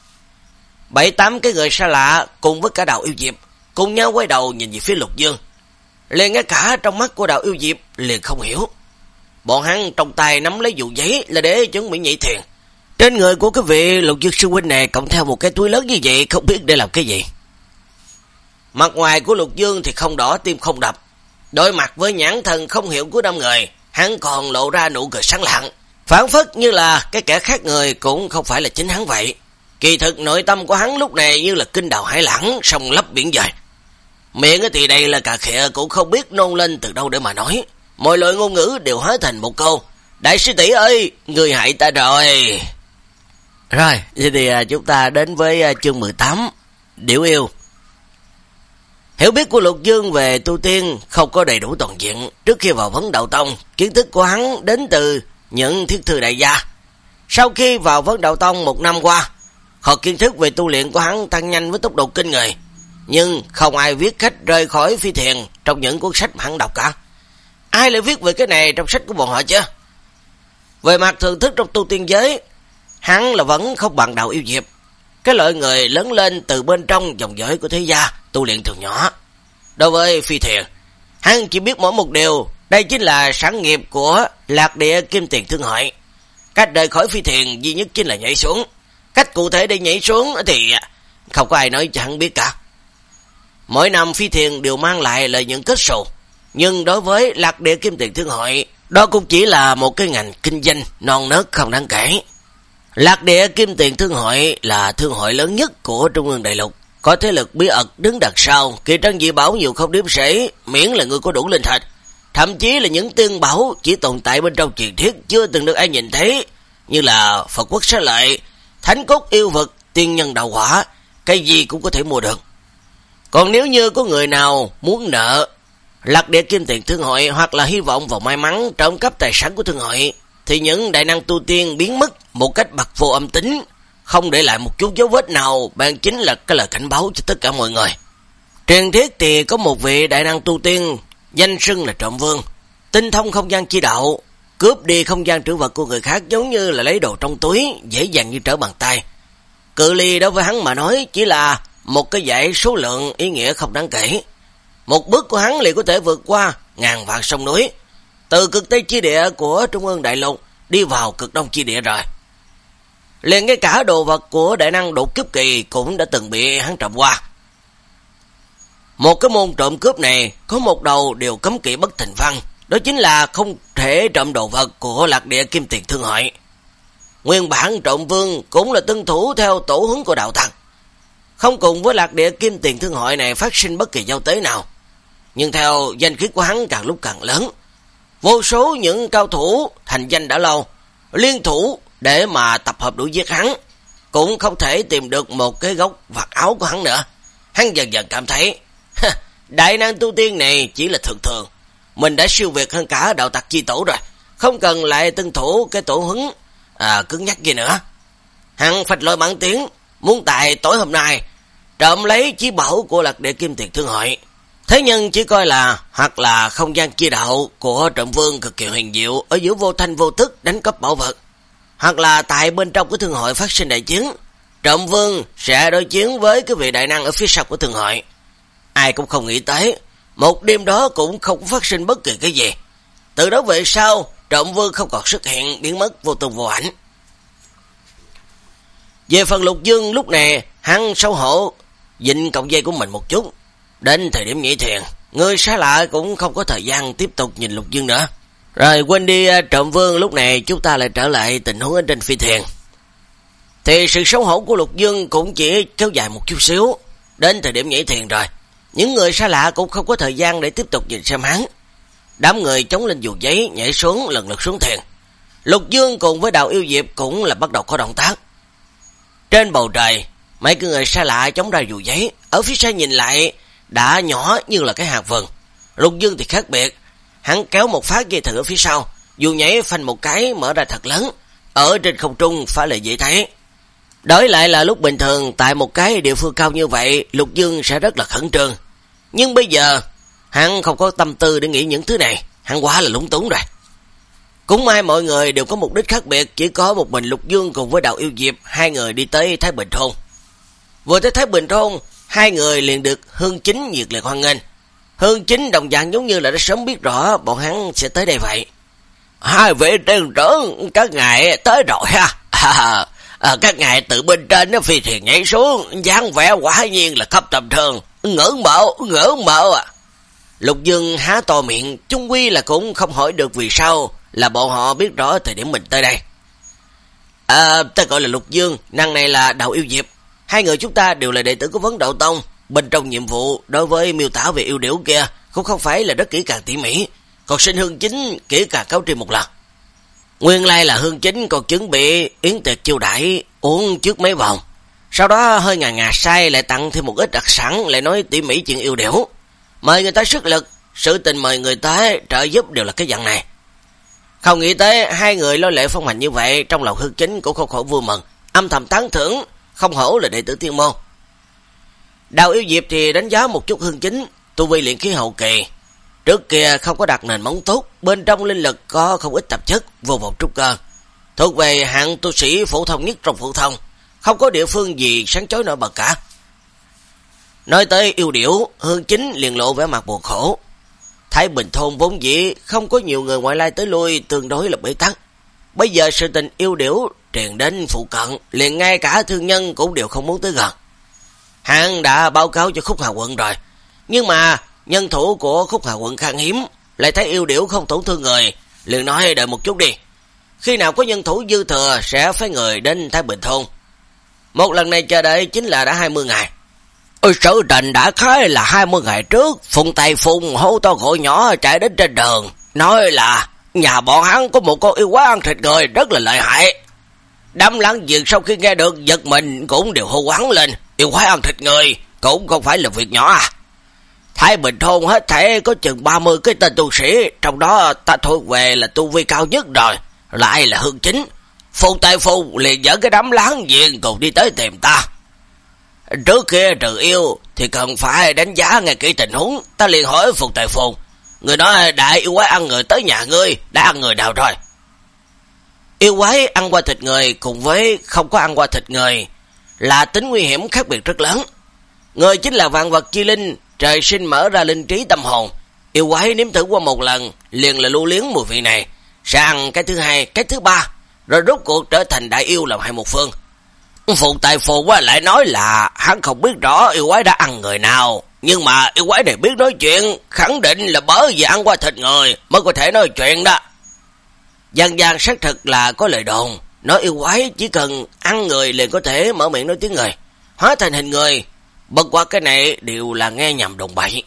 Bảy tám cái người xa lạ cùng với cả Đào Yêu Diệp cùng nhau quay đầu nhìn về phía Lục Dương. Liền ngay cả trong mắt của Đào Yêu Diệp liền không hiểu. Bọn hắn trong tay nắm lấy dù giấy là để chuẩn bị nhảy thuyền. Trên người của cái vị Lục Dương sư huynh này cộng theo một cái túi lớn như vậy, không biết để làm cái gì. Mặt ngoài của Lục Dương thì không đỏ tim không đập. Đối mặt với nhãn thần không hiểu của năm người, hắn còn lộ ra nụ cười sáng lạng, phản phất như là cái kẻ khác người cũng không phải là chính hắn vậy. Kỳ thực nội tâm của hắn lúc này như là kinh đào hải lãng, sông lấp biển dời. Miệng thì đây là cà khịa cũng không biết nôn lên từ đâu để mà nói. Mọi loại ngôn ngữ đều hóa thành một câu: đại sư tỷ ơi, người hại ta rồi. Rồi, vậy thì chúng ta đến với chương mười tám, Điểu Yêu. Hiểu biết của Lục Dương về tu tiên không có đầy đủ toàn diện. Trước khi vào Vấn Đạo Tông, kiến thức của hắn đến từ những thiết thư đại gia. Sau khi vào Vấn Đạo Tông một năm qua, kho kiến thức về tu luyện của hắn tăng nhanh với tốc độ kinh người. Nhưng không ai viết cách rời khỏi phi thuyền trong những cuốn sách mà hắn đọc cả. Ai lại viết về cái này trong sách của bọn họ chứ? Về mặt thưởng thức trong tu tiên giới, hắn là vẫn không bằng Đào Yêu Diệp, cái loại người lớn lên từ bên trong dòng dõi của thế gia, tu luyện từ nhỏ. Đối với phi thuyền, hắn chỉ biết mỗi một điều, đây chính là sản nghiệp của Lạc Địa Kim Tiền Thương Hội. Cách rời khỏi phi thuyền duy nhất chính là nhảy xuống. Cách cụ thể để nhảy xuống thì không có ai nói cho hắn biết cả. Mỗi năm phi thuyền đều mang lại lợi nhuận kết xù, nhưng đối với Lạc Địa Kim Tiền Thương Hội, đó cũng chỉ là một cái ngành kinh doanh non nớt không đáng kể. Lạc Địa Kim Tiền Thương Hội là thương hội lớn nhất của Trung ương Đại Lục, có thế lực bí ẩn đứng đằng sau, kỳ trân dị bảo nhiều không đếm xuể, miễn là người có đủ linh thạch. Thậm chí là những tiên bảo chỉ tồn tại bên trong truyền thuyết chưa từng được ai nhìn thấy, như là Phật Quốc Xá Lợi, Thánh Cốt Yêu Vật, Tiên Nhân Đạo Hỏa, cái gì cũng có thể mua được. Còn nếu như có người nào muốn nợ Lạc Địa Kim Tiền Thương Hội hoặc là hy vọng vào may mắn trộm cắp tài sản của thương hội, thì những đại năng tu tiên biến mất một cách bặt vô âm tính, không để lại một chút dấu vết nào, bạn chính là cái lời cảnh báo cho tất cả mọi người. Truyền thuyết thì có một vị đại năng tu tiên danh xưng là Trộm Vương, tinh thông không gian chi đạo, cướp đi không gian trữ vật của người khác giống như là lấy đồ trong túi, dễ dàng như trở bàn tay. Cự ly đối với hắn mà nói chỉ là một cái dãy số lượng ý nghĩa không đáng kể. Một bước của hắn liền có thể vượt qua ngàn vạn sông núi, từ cực Tây chi địa của Trung ương Đại Lục đi vào cực Đông chi địa rồi. Liền ngay cả đồ vật của đại năng đột kiếp kỳ cũng đã từng bị hắn trộm qua. Một cái môn trộm cướp này có một đầu điều cấm kỵ bất thành văn, đó chính là không thể trộm đồ vật của Lạc Địa Kim Tiền Thương Hội. Nguyên bản Trộm Vương cũng là tuân thủ theo tổ huấn của đạo tăng, không cùng với Lạc Địa Kim Tiền Thương Hội này phát sinh bất kỳ giao tế nào. Nhưng theo danh khí của hắn càng lúc càng lớn, vô số những cao thủ thành danh đã lâu liên thủ để mà tập hợp đuổi giết hắn, cũng không thể tìm được một cái góc vạt áo của hắn nữa. Hắn dần dần cảm thấy Đại năng tu tiên này chỉ là thường thường. Mình đã siêu việt hơn cả đạo tặc chi tổ rồi. Không cần lại tuân thủ cái tổ huấn à, cứng nhắc gì nữa. Hắn phách lôi bản tiếng, muốn tại tối hôm nay trộm lấy chí bảo của Lạc Địa Kim Tiền Thương Hội. Thế nhưng chỉ coi là hoặc là không gian chi đạo của Trộm Vương cực kỳ huyền diệu ở giữa vô thanh vô tức đánh cắp bảo vật, hoặc là tại bên trong của thương hội phát sinh đại chiến, Trộm Vương sẽ đối chiến với cái vị đại năng ở phía sau của thương hội. Ai cũng không nghĩ tới, một đêm đó cũng không phát sinh bất kỳ cái gì. Từ đó về sau, Trộm Vương không còn xuất hiện, biến mất vô tung vô ảnh. Về phần Lục Dương lúc này, hắn xấu hổ dịnh cọng dây của mình một chút. Đến thời điểm nhảy thuyền, người xa lạ cũng không có thời gian tiếp tục nhìn Lục Dương nữa. Rồi quên đi Trộm Vương, lúc này chúng ta lại trở lại tình huống ở trên phi thuyền. Thì sự xấu hổ của Lục Dương cũng chỉ kéo dài một chút xíu. Đến thời điểm nhảy thuyền rồi, những người xa lạ cũng không có thời gian để tiếp tục nhìn xem hắn. Đám người chống lên dù giấy nhảy xuống lần lượt xuống thuyền. Lục Dương cùng với Đào Yêu Diệp cũng là bắt đầu có động tác. Trên bầu trời, mấy cái người xa lạ chống ra dù giấy, ở phía xa nhìn lại đã nhỏ như là cái hạt vừng. Lục Dương thì khác biệt, hắn kéo một phát dây thừng ở phía sau, dù nhảy phanh một cái mở ra thật lớn, ở trên không trung phải là dễ thấy. Đối lại là lúc bình thường, tại một cái địa phương cao như vậy, Lục Dương sẽ rất là khẩn trương. Nhưng bây giờ, hắn không có tâm tư để nghĩ những thứ này, hắn quá là lúng túng rồi. Cũng may mọi người đều có mục đích khác biệt, chỉ có một mình Lục Dương cùng với Đào Yêu Diệp, hai người đi tới Thái Bình Thôn. Vừa tới Thái Bình Thôn, hai người liền được Hương Chính nhiệt liệt hoan nghênh. Hương Chính đồng dạng giống như là đã sớm biết rõ bọn hắn sẽ tới đây vậy. Hai vị tiên trưởng, các ngài tới rồi ha. À, à, các ngài từ bên trên nó phi thuyền nhảy xuống, dáng vẻ quả nhiên là khắp tầm thường, ngưỡng mộ, ngưỡng mộ à. Lục Dương há to miệng, chung quy là cũng không hỏi được vì sao là bọn họ biết rõ thời điểm mình tới đây. À, ta gọi là Lục Dương, năng này là Đào Yêu Diệp. Hai người chúng ta đều là đệ tử của Vấn Đạo Tông. Bên trong nhiệm vụ đối với miêu tả về yêu điểu kia cũng không phải là rất kỹ càng tỉ mỉ, còn xin Hương Chính kỹ càng cáo tri một lần. Nguyên lai là Hương Chính còn chuẩn bị yến tiệc chiêu đãi uống trước mấy vòng, sau đó hơi ngà ngà say lại tặng thêm một ít đặc sản, lại nói tỉ mỉ chuyện yêu điểu, mời người ta sức lực, sự tình mời người ta trợ giúp đều là cái dạng này. Không nghĩ tới hai người lo lệ phong hành như vậy, trong lòng Hương Chính cũng không khỏi vui mừng, âm thầm tán thưởng, không hổ là đệ tử tiên môn. Đào Yêu Diệp thì đánh giá một chút Hương Chính, tu vi luyện khí hậu kỳ, trước kia không có đặt nền móng tốt, bên trong linh lực có không ít tạp chất, vô vọng trúc cơ, thuộc về hạng tu sĩ phổ thông nhất trong phổ thông, không có địa phương gì sáng chói nổi bật cả. Nói tới yêu điểu, Hương Chính liền lộ vẻ mặt buồn khổ. Thái Bình Thôn vốn dĩ không có nhiều người ngoại lai tới lui, tương đối là bế tắc. Bây giờ sự tình yêu điểu truyền đến phụ cận, liền ngay cả thương nhân cũng đều không muốn tới gần. Hắn đã báo cáo cho Khúc Hà quận rồi, nhưng mà nhân thủ của Khúc Hà quận khan hiếm, lại thấy yêu điểu không tổn thương người, liền nói đợi một chút đi. Khi nào có nhân thủ dư thừa sẽ phái người đến Thái Bình Thôn. Một lần này chờ đợi chính là đã hai mươi ngày. Ôi, sự tình đã khái là hai mươi ngày trước, Phùng Tài Phùng hô to gọi nhỏ chạy đến trên đường, nói là nhà bọn hắn có một con yêu quái ăn thịt người rất là lợi hại. Đám láng giềng sau khi nghe được giật mình cũng đều hô quán lên, yêu quái ăn thịt người cũng không phải là việc nhỏ à. Thái Bình Thôn hết thể có chừng ba mươi cái tên tu sĩ, trong đó ta thuộc về là tu vi cao nhất rồi, lại là Hương Chính. Phùng Tài Phùng liền dẫn cái đám láng giềng cùng đi tới tìm ta. Trước kia trừ yêu thì cần phải đánh giá ngay kỹ tình huống, ta liền hỏi Phùng Tài Phùng, người nói đại yêu quái ăn người tới nhà ngươi, đã ăn người nào rồi? Yêu quái ăn qua thịt người cùng với không có ăn qua thịt người là tính nguy hiểm khác biệt rất lớn. Người chính là vạn vật chi linh, trời sinh mở ra linh trí tâm hồn. Yêu quái nếm thử qua một lần liền là lưu liếng mùi vị này, sẽ ăn cái thứ hai, cái thứ ba, rồi rốt cuộc trở thành đại yêu làm hai một phương. Phùng Tài Phùng lại nói là hắn không biết rõ yêu quái đã ăn người nào, nhưng mà yêu quái này biết nói chuyện, khẳng định là bởi vì ăn qua thịt người mới có thể nói chuyện đó. Dân gian xác thực là có lời đồn, nói yêu quái chỉ cần ăn người liền có thể mở miệng nói tiếng người, hóa thành hình người, bất qua cái này đều là nghe nhầm đồn bậy.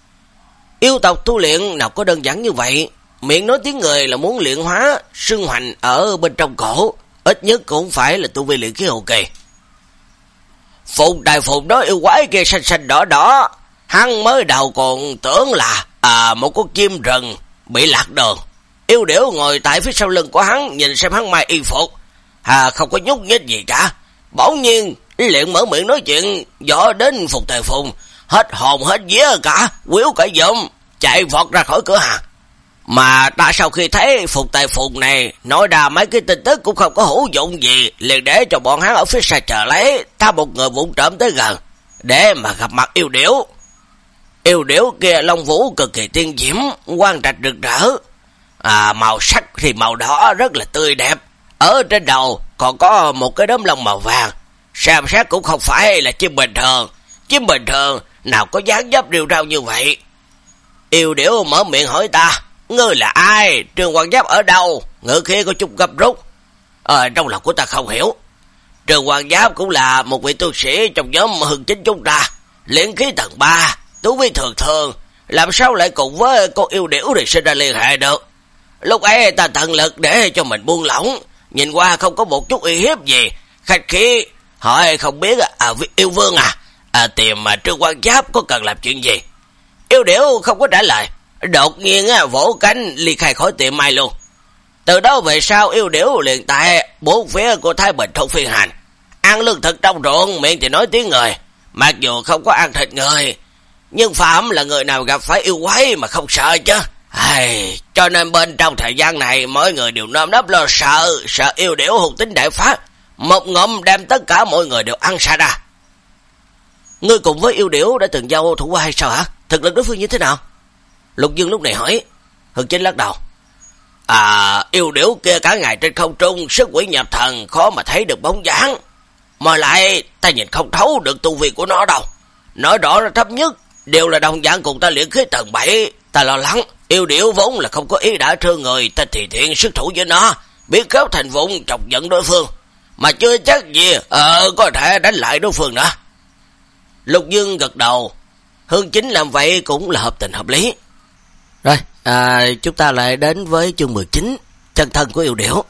Yêu tộc tu luyện nào có đơn giản như vậy, miệng nói tiếng người là muốn luyện hóa sưng hoành ở bên trong cổ, ít nhất cũng phải là tu vi luyện khí hậu kỳ. Phùng Đại Phùng đó yêu quái kia xanh xanh đỏ đỏ, Hắn mới đầu còn tưởng là à, một con chim rừng bị lạc đường. Yêu điểu ngồi tại phía sau lưng của hắn, nhìn xem hắn may y phục, à, không có nhúc nhích gì cả. Bỗng nhiên liền mở miệng nói chuyện, dọ đến Phục Tề Phùng, hết hồn hết vía cả, quýu cả dùm, chạy vọt ra khỏi cửa hàng. Mà ta sau khi thấy Phục Tề Phùng này nói ra mấy cái tin tức cũng không có hữu dụng gì, liền để cho bọn hắn ở phía xa chờ lấy. Ta một người vụng trộm tới gần để mà gặp mặt yêu điểu. Yêu điểu kia lông vũ cực kỳ tiên diễm, quang trạch rực rỡ, à, màu sắc thì màu đỏ rất là tươi đẹp. Ở trên đầu còn có một cái đốm lông màu vàng, xem xét cũng không phải là chim bình thường. Chim bình thường nào có dáng dấp rêu rao như vậy. Yêu điểu mở miệng hỏi ta, ngươi là ai? Trương Quang Giáp ở đâu? Ngữ khí có chút gấp rút. Ờ, trong lòng của ta không hiểu. Trương Quang Giáp cũng là một vị tu sĩ trong nhóm Hưng Chính chúng ta, luyện khí tầng ba, tu vi thường thường, làm sao lại cùng với con yêu điểu để sinh ra liên hệ được. Lúc ấy ta tận lực để cho mình buông lỏng, nhìn qua không có một chút uy hiếp gì, khách khí hỏi không biết à, yêu vương à, à tìm mà Trương Quang Giáp có cần làm chuyện gì. Yêu điểu không có trả lời, đột nhiên vỗ cánh ly khai khỏi tiệm mai luôn. Từ đó về sau yêu điểu liền tại bốn phía của Thái Bình thôn phi hành, ăn lương thực trong ruộng, miệng thì nói tiếng người, mặc dù không có ăn thịt người, nhưng phạm là người nào gặp phải yêu quái mà không sợ chứ. Ai, cho nên bên trong thời gian này mỗi người đều nơm nớp lo sợ, sợ yêu điểu hung tính đại phát, một ngụm đem tất cả mọi người đều ăn xa ra. Ngươi cùng với yêu điểu đã từng giao thủ qua hay sao hả? Thực lực đối phương như thế nào? Lục Dương lúc này hỏi. Hưng Chính lắc đầu. À, yêu điểu kia cả ngày trên không trung, sức quỷ nhập thần, khó mà thấy được bóng dáng. Mà lại ta nhìn không thấu được tu vi của nó đâu. Nói rõ là thấp nhất đều là đồng dạng cùng ta luyện khí tầng bảy. Ta lo lắng yêu điểu vốn là không có ý đã thương người, ta thì thiện sức thủ với nó, biết kéo thành vụn chọc giận đối phương, mà chưa chắc gì ờ có thể đánh lại đối phương nữa. Lục Dương gật đầu. Hưng Chính làm vậy cũng là hợp tình hợp lý. Rồi, à, chúng ta lại đến với chương mười chín, chân thân của yêu điểu.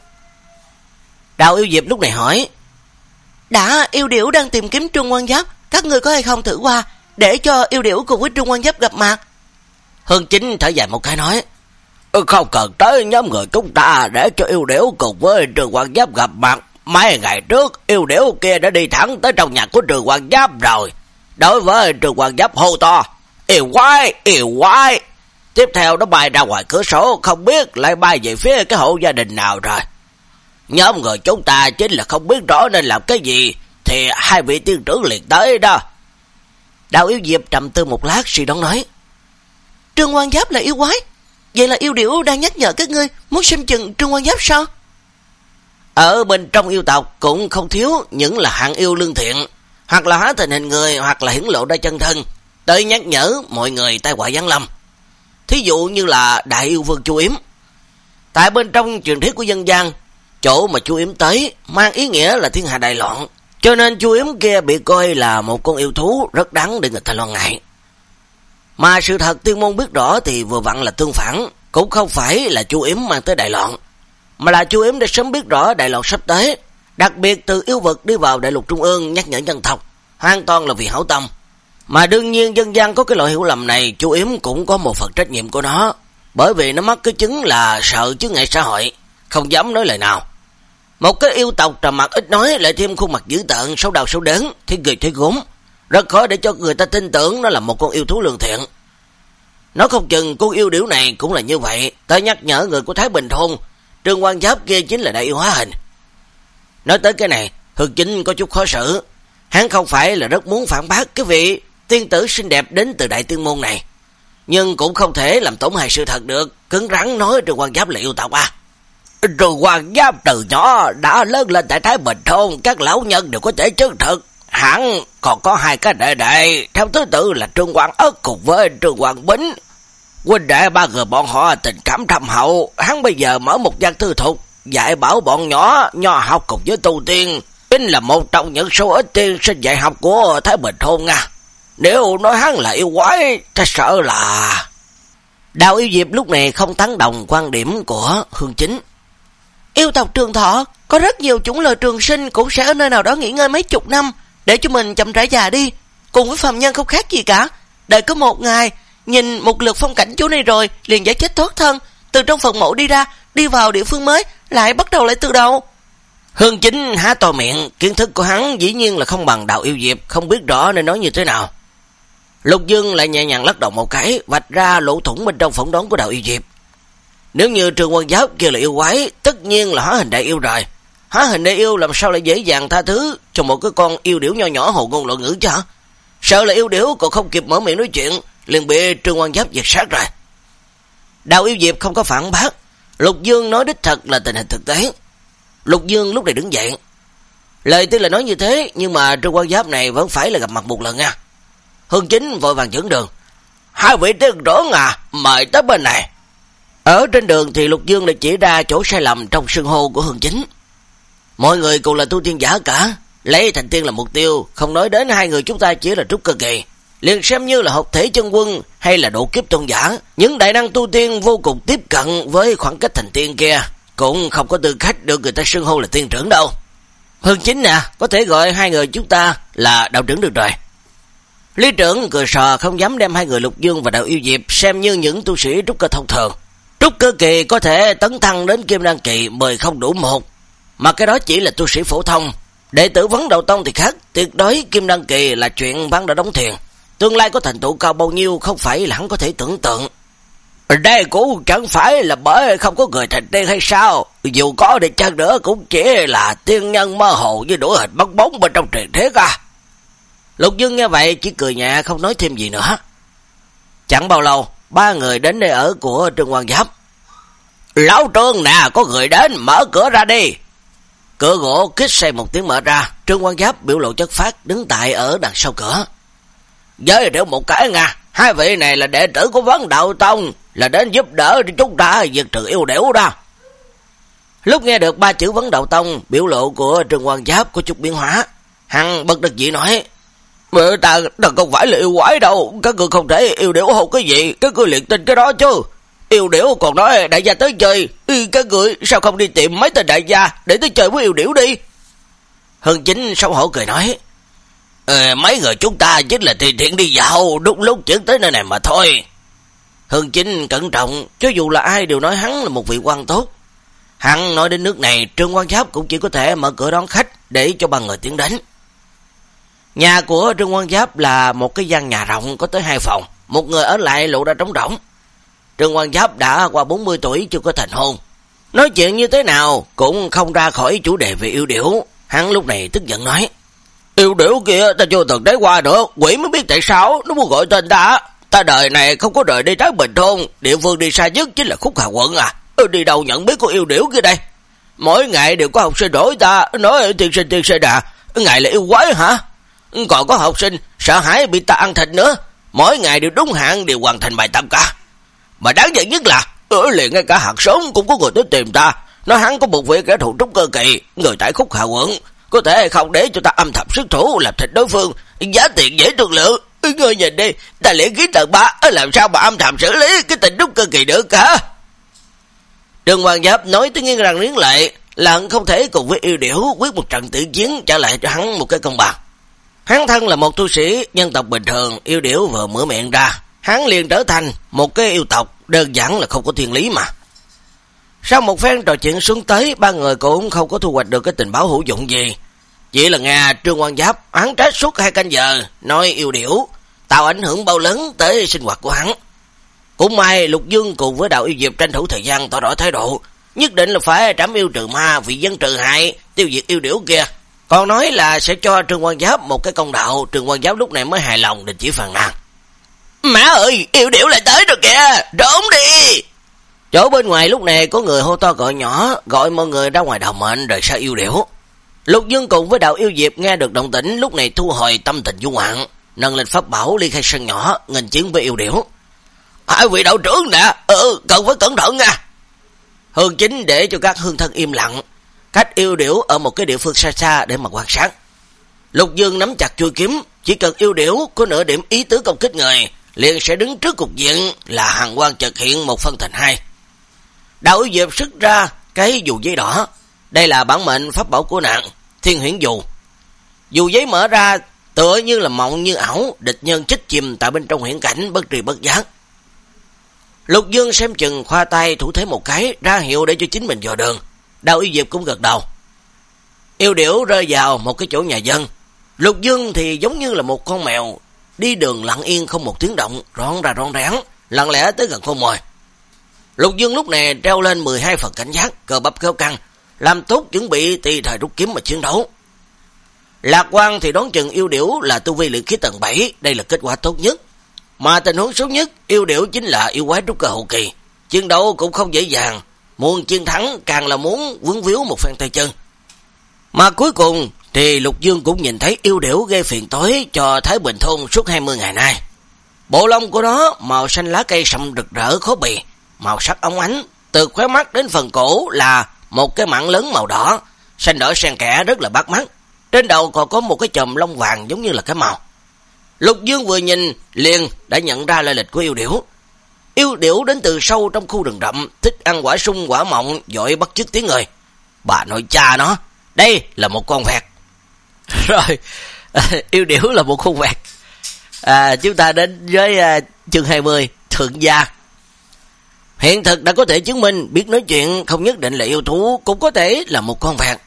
Đào Yêu Diệp lúc này hỏi. Đã yêu điểu đang tìm kiếm Trương Quang Giáp, các người có hay không thử qua để cho yêu điểu cùng với Trương Quang Giáp gặp mặt? Hưng Chính thở dài một cái nói. Không cần tới nhóm người chúng ta để cho yêu điểu cùng với Trương Quang Giáp gặp mặt. Mấy ngày trước yêu điểu kia đã đi thẳng tới trong nhà của Trương Quang Giáp rồi. Đối với Trương Quang Giáp hô to, yêu quái, yêu quái. Tiếp theo nó bay ra ngoài cửa sổ, không biết lại bay về phía cái hộ gia đình nào rồi. Nhóm người chúng ta chính là không biết rõ nên làm cái gì, thì hai vị tiên trưởng liền tới đó. Đào Yêu Diệp trầm tư một lát suy đoán nói. Trương Quang Giáp là yêu quái, vậy là yêu điểu đang nhắc nhở các ngươi muốn xem chừng Trương Quang Giáp sao? Ở bên trong yêu tộc cũng không thiếu những là hạng yêu lương thiện, hoặc là hóa thành hình người, hoặc là hiển lộ ra chân thân, tới nhắc nhở mọi người tai họa giáng lâm. Thí dụ như là Đại Yêu Vương Chu Yếm. Tại bên trong truyền thuyết của dân gian, chỗ mà Chu Yếm tới mang ý nghĩa là thiên hạ đại loạn, cho nên Chu Yếm kia bị coi là một con yêu thú rất đáng để người ta lo ngại. Mà sự thật tiên môn biết rõ thì vừa vặn là tương phản, cũng không phải là Chu Yếm mang tới đại loạn, mà là Chu Yếm đã sớm biết rõ đại loạn sắp tới, đặc biệt từ yêu vực đi vào đại lục trung ương nhắc nhở dân tộc, hoàn toàn là vì hảo tâm. Mà đương nhiên dân gian có cái loại hiểu lầm này, Chu Yếm cũng có một phần trách nhiệm của nó, bởi vì nó mắc cái chứng là sợ chướng ngại xã hội, không dám nói lời nào. Một cái yêu tộc trầm mặc ít nói lại thêm khuôn mặt dữ tợn, sâu đầu sâu đớn, thì cười thấy gốm, rất khó để cho người ta tin tưởng nó là một con yêu thú lương thiện. Nó không chừng con yêu điểu này cũng là như vậy, tới nhắc nhở người của Thái Bình thôn, Trương Quang Giáp kia chính là đại yêu hóa hình. Nói tới cái này, Hưng Chính có chút khó xử. Hắn không phải là rất muốn phản bác cái vị tiên tử xinh đẹp đến từ đại tiên môn này, nhưng cũng không thể làm tổn hại sự thật được, cứng rắn nói Trương Quang Giáp là yêu tộc à. Trương Quang Giáp từ nhỏ đã lớn lên tại Thái Bình thôn, các lão nhân đều có thể chứng thực. Hắn còn có hai cái đệ đệ, theo thứ tự là Trương Quang Ất cùng với Trương Quang Bính. Huynh đệ ba người bọn họ tình cảm thâm hậu, hắn bây giờ mở một gian thư thục, dạy bảo bọn nhỏ nho học cùng với tu tiên, chính là một trong những số ít tiên sinh dạy học của Thái Bình thôn nha. Nếu nói hắn là yêu quái, ta sợ là... Đào Yêu Diệp lúc này không tán đồng quan điểm của Hương Chính. Yêu tộc Trường Thọ có rất nhiều chủng lời trường sinh cũng sẽ ở nơi nào đó nghỉ ngơi mấy chục năm, để cho mình chậm rãi già đi, cùng với phàm nhân không khác gì cả. đợi có một ngày, nhìn một lượt phong cảnh chỗ này rồi, liền giải chết thoát thân, từ trong phần mộ đi ra, đi vào địa phương mới, lại bắt đầu lại từ đầu. Hương Chính há to miệng, kiến thức của hắn dĩ nhiên là không bằng Đào Yêu Diệp, không biết rõ nên nói như thế nào. Lục Dương lại nhẹ nhàng lắc đầu một cái, vạch ra lỗ thủng bên trong phỏng đoán của Đào Yêu Diệp. Nếu như Trương Quan Giáp kia là yêu quái, tất nhiên là hóa hình đại yêu rồi. Hóa hình đại yêu làm sao lại dễ dàng tha thứ cho một cái con yêu điểu nho nhỏ hồ ngôn loạn ngữ chứ hả? Sợ là yêu điểu còn không kịp mở miệng nói chuyện, liền bị Trương Quan Giáp diệt sát rồi. Đào Yêu Diệp không có phản bác, Lục Dương nói đích thật là tình hình thực tế. Lục Dương lúc này đứng dậy. Lời tuy là nói như thế, nhưng mà Trương Quan Giáp này vẫn phải là gặp mặt một lần nha. Hương Chính vội vàng dẫn đường. Hai vị tiên trưởng à, mời tới bên này. Ở trên đường thì Lục Dương đã chỉ ra chỗ sai lầm trong xưng hô của Hương Chính. Mọi người cùng là tu tiên giả cả, lấy thành tiên là mục tiêu, không nói đến hai người chúng ta chỉ là trúc cơ kỳ, liền xem như là hợp thể chân quân hay là độ kiếp tôn giả, những đại năng tu tiên vô cùng tiếp cận với khoảng cách thành tiên kia, cũng không có tư cách được người ta xưng hô là tiên trưởng đâu. Hương Chính nè, có thể gọi hai người chúng ta là đạo trưởng được rồi. Lý trưởng cười sò không dám đem hai người Lục Dương và Đào Yêu Diệp xem như những tu sĩ trúc cơ thông thường. Trúc cơ kỳ có thể tấn thăng đến kim đan kỳ mười không đủ một, mà cái đó chỉ là tu sĩ phổ thông. Đệ tử Vấn Đạo Tông thì khác, tuyệt đối kim đan kỳ là chuyện ván đã đóng thuyền. Tương lai có thành tựu cao bao nhiêu không phải là hắn có thể tưởng tượng. Đây cũng chẳng phải là bởi không có người thành tiên hay sao, dù có đi chăng nữa cũng chỉ là tiên nhân mơ hồ như đuổi hình bắt bóng bên trong truyền thuyết à. Lục Dương nghe vậy chỉ cười nhẹ không nói thêm gì nữa. Chẳng bao lâu, ba người đến nơi ở của Trương Quan Giáp. Lão Trương nè, có người đến, mở cửa ra đi. Cửa gỗ kích xây một tiếng mở ra, Trương Quan Giáp biểu lộ chất phát đứng tại ở đằng sau cửa. Giới thiệu một cái nha, hai vị này là đệ tử của Vấn Đạo Tông, là đến giúp đỡ để chúng ta diệt trừ yêu điểu đó. Lúc nghe được ba chữ Vấn Đạo Tông, biểu lộ của Trương Quan Giáp có chút biến hóa. Hắn bất đắc dĩ nói: Ta, ta không phải là yêu quái đâu, các ngươi không thể yêu điểu hồn cái gì, các ngươi liền tin cái đó chứ. Yêu điểu còn nói đại gia tới chơi, các ngươi sao không đi tìm mấy tên đại gia để tới chơi với yêu điểu đi. Hương Chính xấu hổ cười nói: ờ, mấy người chúng ta chính là tiền thiện đi dạo, đúng lúc chuyển tới nơi này mà thôi. Hương Chính cẩn trọng, cho dù là ai đều nói hắn là một vị quan tốt. Hắn nói đến nước này, Trương Quan Giáp cũng chỉ có thể mở cửa đón khách để cho ba người tiến đến. Nhà của Trương Quan Giáp là một cái gian nhà rộng có tới hai phòng, một người ở lại lộ ra trống rỗng. Trương Quan Giáp đã qua bốn mươi tuổi chưa có thành hôn. Nói chuyện như thế nào cũng không ra khỏi chủ đề về yêu điểu. Hắn lúc này tức giận nói: Yêu điểu kia ta chưa từng thấy qua nữa, quỷ mới biết tại sao nó muốn gọi tên ta. Ta đời này không có đời đi trái Bình Thôn, địa phương đi xa nhất chính là Khúc Hà quận à. Đi đâu nhận biết có yêu điểu kia đây. Mỗi ngày đều có học sinh đổi ta, nói tiên sinh tiên sinh à, ngài là yêu quái hả? Còn có học sinh sợ hãi bị ta ăn thịt nữa, mỗi ngày đều đúng hạn đều hoàn thành bài tập cả. Mà đáng giận nhất là ở liền ngay cả hàng xóm cũng có người tới tìm ta, nói hắn có một vị kẻ thù trúc cơ kỳ, người tại Khúc Hà quận, có thể hay không để cho ta âm thầm xuất thủ làm thịt đối phương, giá tiền dễ thương lượng. Ngươi nhìn đi, ta lễ khí tầng ba, làm sao mà âm thầm xử lý cái tình trúc cơ kỳ được cả. Trương Quan Giáp nói tới nghiêng răng nghiến lợi, là hắn không thể cùng với yêu điểu quyết một trận tử chiến trả lại cho hắn một cái công bằng. Hắn thân là một tu sĩ nhân tộc bình thường, yêu điểu vừa mở miệng ra, hắn liền trở thành một cái yêu tộc, đơn giản là không có thiên lý mà. Sau một phen trò chuyện xuống tới, ba người cũng không có thu hoạch được cái tình báo hữu dụng gì. Chỉ là nghe Trương Quan Giáp hắn trách suốt hai canh giờ, nói yêu điểu tạo ảnh hưởng bao lớn tới sinh hoạt của hắn. Cũng may Lục Dương cùng với Đạo Yêu Diệp tranh thủ thời gian tỏ rõ thái độ, nhất định là phải trảm yêu trừ ma, vì dân trừ hại, tiêu diệt yêu điểu kia. Còn nói là sẽ cho Trương Quan Giáp một cái công đạo. Trương Quan Giáp lúc này mới hài lòng, định chỉ phàn nàn: Má ơi, yêu điểu lại tới rồi kìa, trốn đi. Chỗ bên ngoài lúc này có người hô to gọi nhỏ, gọi mọi người ra ngoài đào mệnh rồi sao yêu điểu. Lục Dương cùng với Đạo Yêu Diệp nghe được động tĩnh lúc này thu hồi tâm tình du ngoạn, nâng lên pháp bảo ly khai sân nhỏ, nghênh chiến với yêu điểu. Hai vị đạo trưởng nè, ừ, cần phải cẩn thận nha. Hương Chính để cho các hương thân im lặng, cách yêu điểu ở một cái địa phương xa xa để mà quan sát. Lục Dương nắm chặt chuôi kiếm, chỉ cần yêu điểu có nửa điểm ý tứ công kích người, liền sẽ đứng trước cục diện là hàng quang chợt hiện một phân thành hai. Đạo Yêu Diệp xuất ra cái dù giấy đỏ, đây là bản mệnh pháp bảo của nàng, Thiên Huyễn Dù. Dù giấy mở ra tựa như là mộng như ảo, địch nhân chích chìm tại bên trong huyễn cảnh bất tri bất giác. Lục Dương xem chừng khoa tay thủ thế một cái, ra hiệu để cho chính mình dò đường. Đào Yêu Diệp cũng gật đầu. Yêu điểu rơi vào một cái chỗ nhà dân. Lục Dương thì giống như là một con mèo, đi đường lặng yên không một tiếng động, rón ra rón rén, lặng lẽ tới gần con mồi. Lục Dương lúc này treo lên mười hai phần cảnh giác, cơ bắp kéo căng, làm tốt chuẩn bị tùy thời rút kiếm mà chiến đấu. Lạc Quan thì đoán chừng yêu điểu là tu vi luyện khí tầng bảy, đây là kết quả tốt nhất. Mà tình huống xấu nhất, yêu điểu chính là yêu quái trúc cơ hậu kỳ, chiến đấu cũng không dễ dàng, muốn chiến thắng càng là muốn vướng víu một phen tay chân. Mà cuối cùng thì Lục Dương cũng nhìn thấy yêu điểu gây phiền toái cho Thái Bình thôn suốt hai mươi ngày nay. Bộ lông của nó màu xanh lá cây sậm rực rỡ khó bì, màu sắc óng ánh, từ khóe mắt đến phần cổ là một cái mảng lớn màu đỏ, xanh đỏ xen kẽ rất là bắt mắt. Trên đầu còn có một cái chòm lông vàng giống như là cái màu. Lục Dương vừa nhìn liền đã nhận ra lai lịch của yêu điểu. Yêu điểu đến từ sâu trong khu rừng rậm, thích ăn quả sung quả mọng, giỏi bắt chước tiếng người. Bà nội cha nó, đây là một con vẹt. Rồi, yêu điểu là một con vẹt. À, chúng ta đến với uh, chương hai mươi, Thượng Gia. Hiện thực đã có thể chứng minh biết nói chuyện không nhất định là yêu thú, cũng có thể là một con vẹt.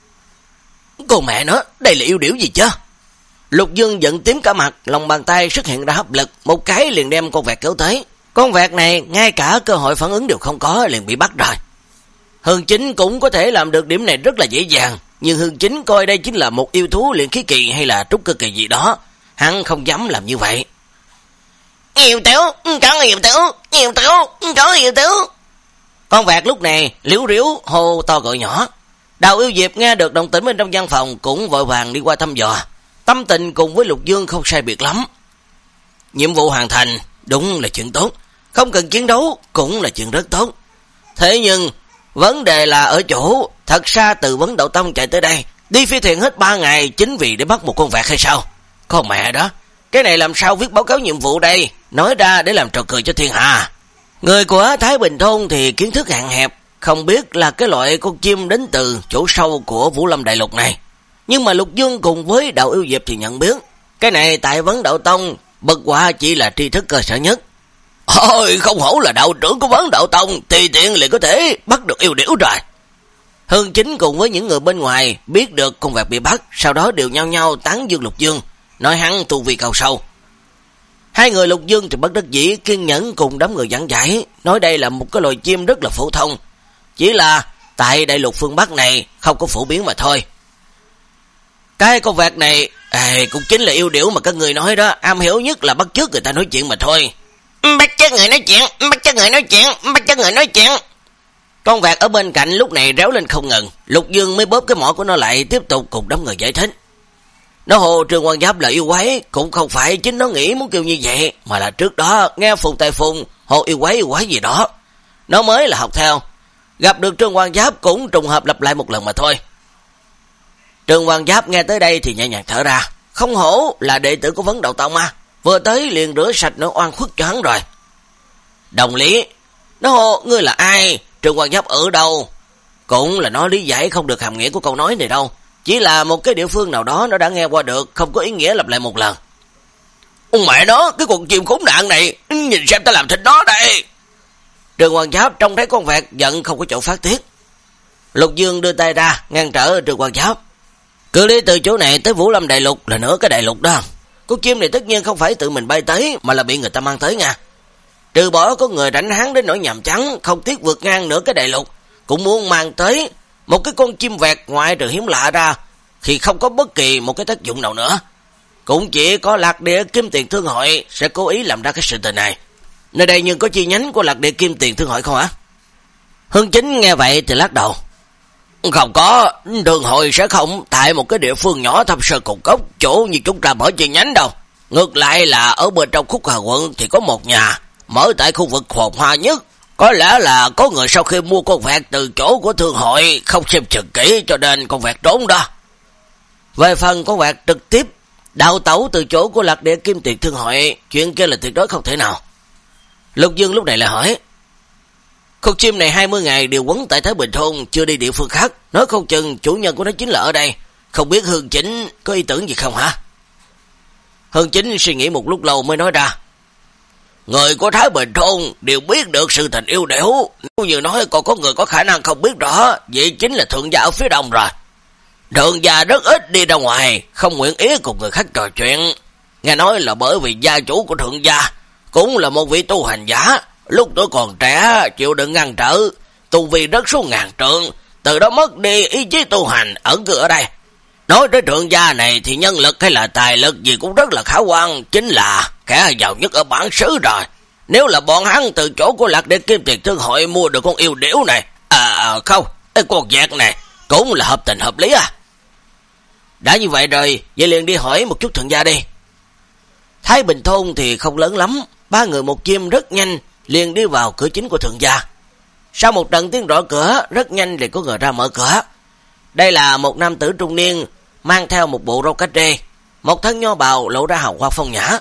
Con mẹ nó, đây là yêu điểu gì chứ? Lục Dương giận tím cả mặt, lòng bàn tay xuất hiện ra hấp lực, một cái liền đem con vẹt kéo tới. Con vẹt này ngay cả cơ hội phản ứng đều không có, liền bị bắt rồi. Hương Chính cũng có thể làm được điểm này rất là dễ dàng, nhưng Hương Chính coi đây chính là một yêu thú luyện khí kỳ hay là trúc cơ kỳ gì đó, hắn không dám làm như vậy. Yêu tiểu, có yêu tiểu, yêu tiểu, có yêu tiểu. Con vẹt lúc này liếu riếu hô to gọi nhỏ. Đào Yêu Diệp nghe được động tĩnh bên trong văn phòng cũng vội vàng đi qua thăm dò. Tâm tình cùng với Lục Dương không sai biệt lắm. Nhiệm vụ hoàn thành đúng là chuyện tốt, không cần chiến đấu cũng là chuyện rất tốt. Thế nhưng vấn đề là ở chỗ thật xa từ Vấn Đạo Tông chạy tới đây, đi phi thuyền hết ba ngày chính vì để bắt một con vẹt hay sao? Con mẹ đó, cái này làm sao viết báo cáo nhiệm vụ đây? Nói ra để làm trò cười cho thiên hạ. Người của Thái Bình thôn thì kiến thức hạn hẹp, không biết là cái loại con chim đến từ chỗ sâu của Vũ Lâm Đại Lục này. Nhưng mà Lục Dương cùng với Đạo Yêu Diệp thì nhận biết, cái này tại Vấn Đạo Tông bậc quả chỉ là tri thức cơ sở nhất. Ôi, không hổ là đạo trưởng của Vấn Đạo Tông, thì tiện liền có thể bắt được yêu điểu rồi. Hương Chính cùng với những người bên ngoài biết được con vẹt bị bắt, sau đó đều nhau nhau tán dương Lục Dương, nói hắn tu vi cao sâu. Hai người Lục Dương thì bất đắc dĩ kiên nhẫn cùng đám người giảng giải, nói đây là một cái loài chim rất là phổ thông, chỉ là tại đại lục phương Bắc này không có phổ biến mà thôi. Cái con vẹt này à, cũng chính là yêu điểu mà các người nói đó, am hiểu nhất là bắt chước người ta nói chuyện mà thôi. Bắt chước người nói chuyện, bắt chước người nói chuyện, bắt chước người nói chuyện. Con vẹt ở bên cạnh lúc này réo lên không ngừng, Lục Dương mới bóp cái mỏ của nó lại, tiếp tục cùng đám người giải thích. Nó hồ Trương Quan Giáp là yêu quái, cũng không phải chính nó nghĩ muốn kêu như vậy, mà là trước đó nghe Phùng Tài Phùng hồ yêu quái yêu quái gì đó, nó mới là học theo. Gặp được Trương Quan Giáp cũng trùng hợp lặp lại một lần mà thôi. Trương Quan Giáp nghe tới đây thì nhẹ nhàng thở ra, không hổ là đệ tử của Vấn Đạo Tông mà, vừa tới liền rửa sạch nỗi oan khuất cho hắn rồi. Đồng lý, nó hồ ngươi là ai, Trương Quan Giáp ở đâu? Cũng là nó lý giải không được hàm nghĩa của câu nói này đâu, chỉ là một cái địa phương nào đó nó đã nghe qua được, không có ý nghĩa lặp lại một lần. Ông mẹ nó, cái con chim khốn nạn này, nhìn xem ta làm thịt nó đây. Trương Quan Giáp trông thấy con vẹt giận không có chỗ phát tiết. Lục Dương đưa tay ra ngăn trở Trương Quan Giáp. Cứ đi từ chỗ này tới Vũ Lâm Đại Lục là nửa cái đại lục đó. Con chim này tất nhiên không phải tự mình bay tới, mà là bị người ta mang tới nha. Trừ bỏ có người rảnh háng đến nỗi nhàm chán, không tiếc vượt ngang nửa cái đại lục, cũng muốn mang tới một cái con chim vẹt ngoại trừ hiếm lạ ra, thì không có bất kỳ một cái tác dụng nào nữa. Cũng chỉ có Lạc Địa Kim Tiền Thương Hội sẽ cố ý làm ra cái sự tình này. Nơi đây nhưng có chi nhánh của Lạc Địa Kim Tiền Thương Hội không hả? Hương Chính nghe vậy thì lắc đầu. Không có, Thương Hội sẽ không tại một cái địa phương nhỏ thâm sơ cùng cốc, chỗ như chúng ta mở chi nhánh đâu. Ngược lại là ở bên trong Khúc Hà quận thì có một nhà, mở tại khu vực phồn hoa nhất. Có lẽ là có người sau khi mua con vẹt từ chỗ của Thương Hội không xem chừng kỹ cho nên con vẹt trốn đó. Về phần con vẹt trực tiếp đào tẩu từ chỗ của Lạc Địa Kim Tiền Thương Hội, chuyện kia là tuyệt đối không thể nào. Lục Dương lúc này lại hỏi, con chim này hai mươi ngày đều quấn tại Thái Bình thôn, chưa đi địa phương khác, nói không chừng chủ nhân của nó chính là ở đây, không biết Hương Chính có ý tưởng gì không hả? Hương Chính suy nghĩ một lúc lâu mới nói ra. Người của Thái Bình Thôn đều biết được sự tình yêu đểu. Nếu như nói còn có người có khả năng không biết rõ, vậy chính là thượng gia ở phía đông rồi. Thượng gia rất ít đi ra ngoài, không nguyện ý cùng người khác trò chuyện. Nghe nói là bởi vì gia chủ của thượng gia cũng là một vị tu hành giả, lúc tuổi còn trẻ chịu đựng ngăn trở, tu vi rất số ngàn trượng, từ đó mất đi ý chí tu hành, ẩn cư ở đây. Nói tới thượng gia này thì nhân lực hay là tài lực gì cũng rất là khả quan, chính là kẻ giàu nhất ở bản xứ rồi. Nếu là bọn hắn từ chỗ của Lạc Địa Kim Tiền Thương Hội mua được con yêu điểu này, à, à không, cái con vẹt này cũng là hợp tình hợp lý à. Đã như vậy rồi, vậy liền đi hỏi một chút thượng gia đi. Thái Bình Thôn thì không lớn lắm, ba người một chim rất nhanh liền đi vào cửa chính của thượng gia. Sau một trận tiếng gõ cửa, rất nhanh liền có người ra mở cửa. Đây là một nam tử trung niên, mang theo một bộ râu cá trê, một thân nho bào lộ ra hào hoa phong nhã.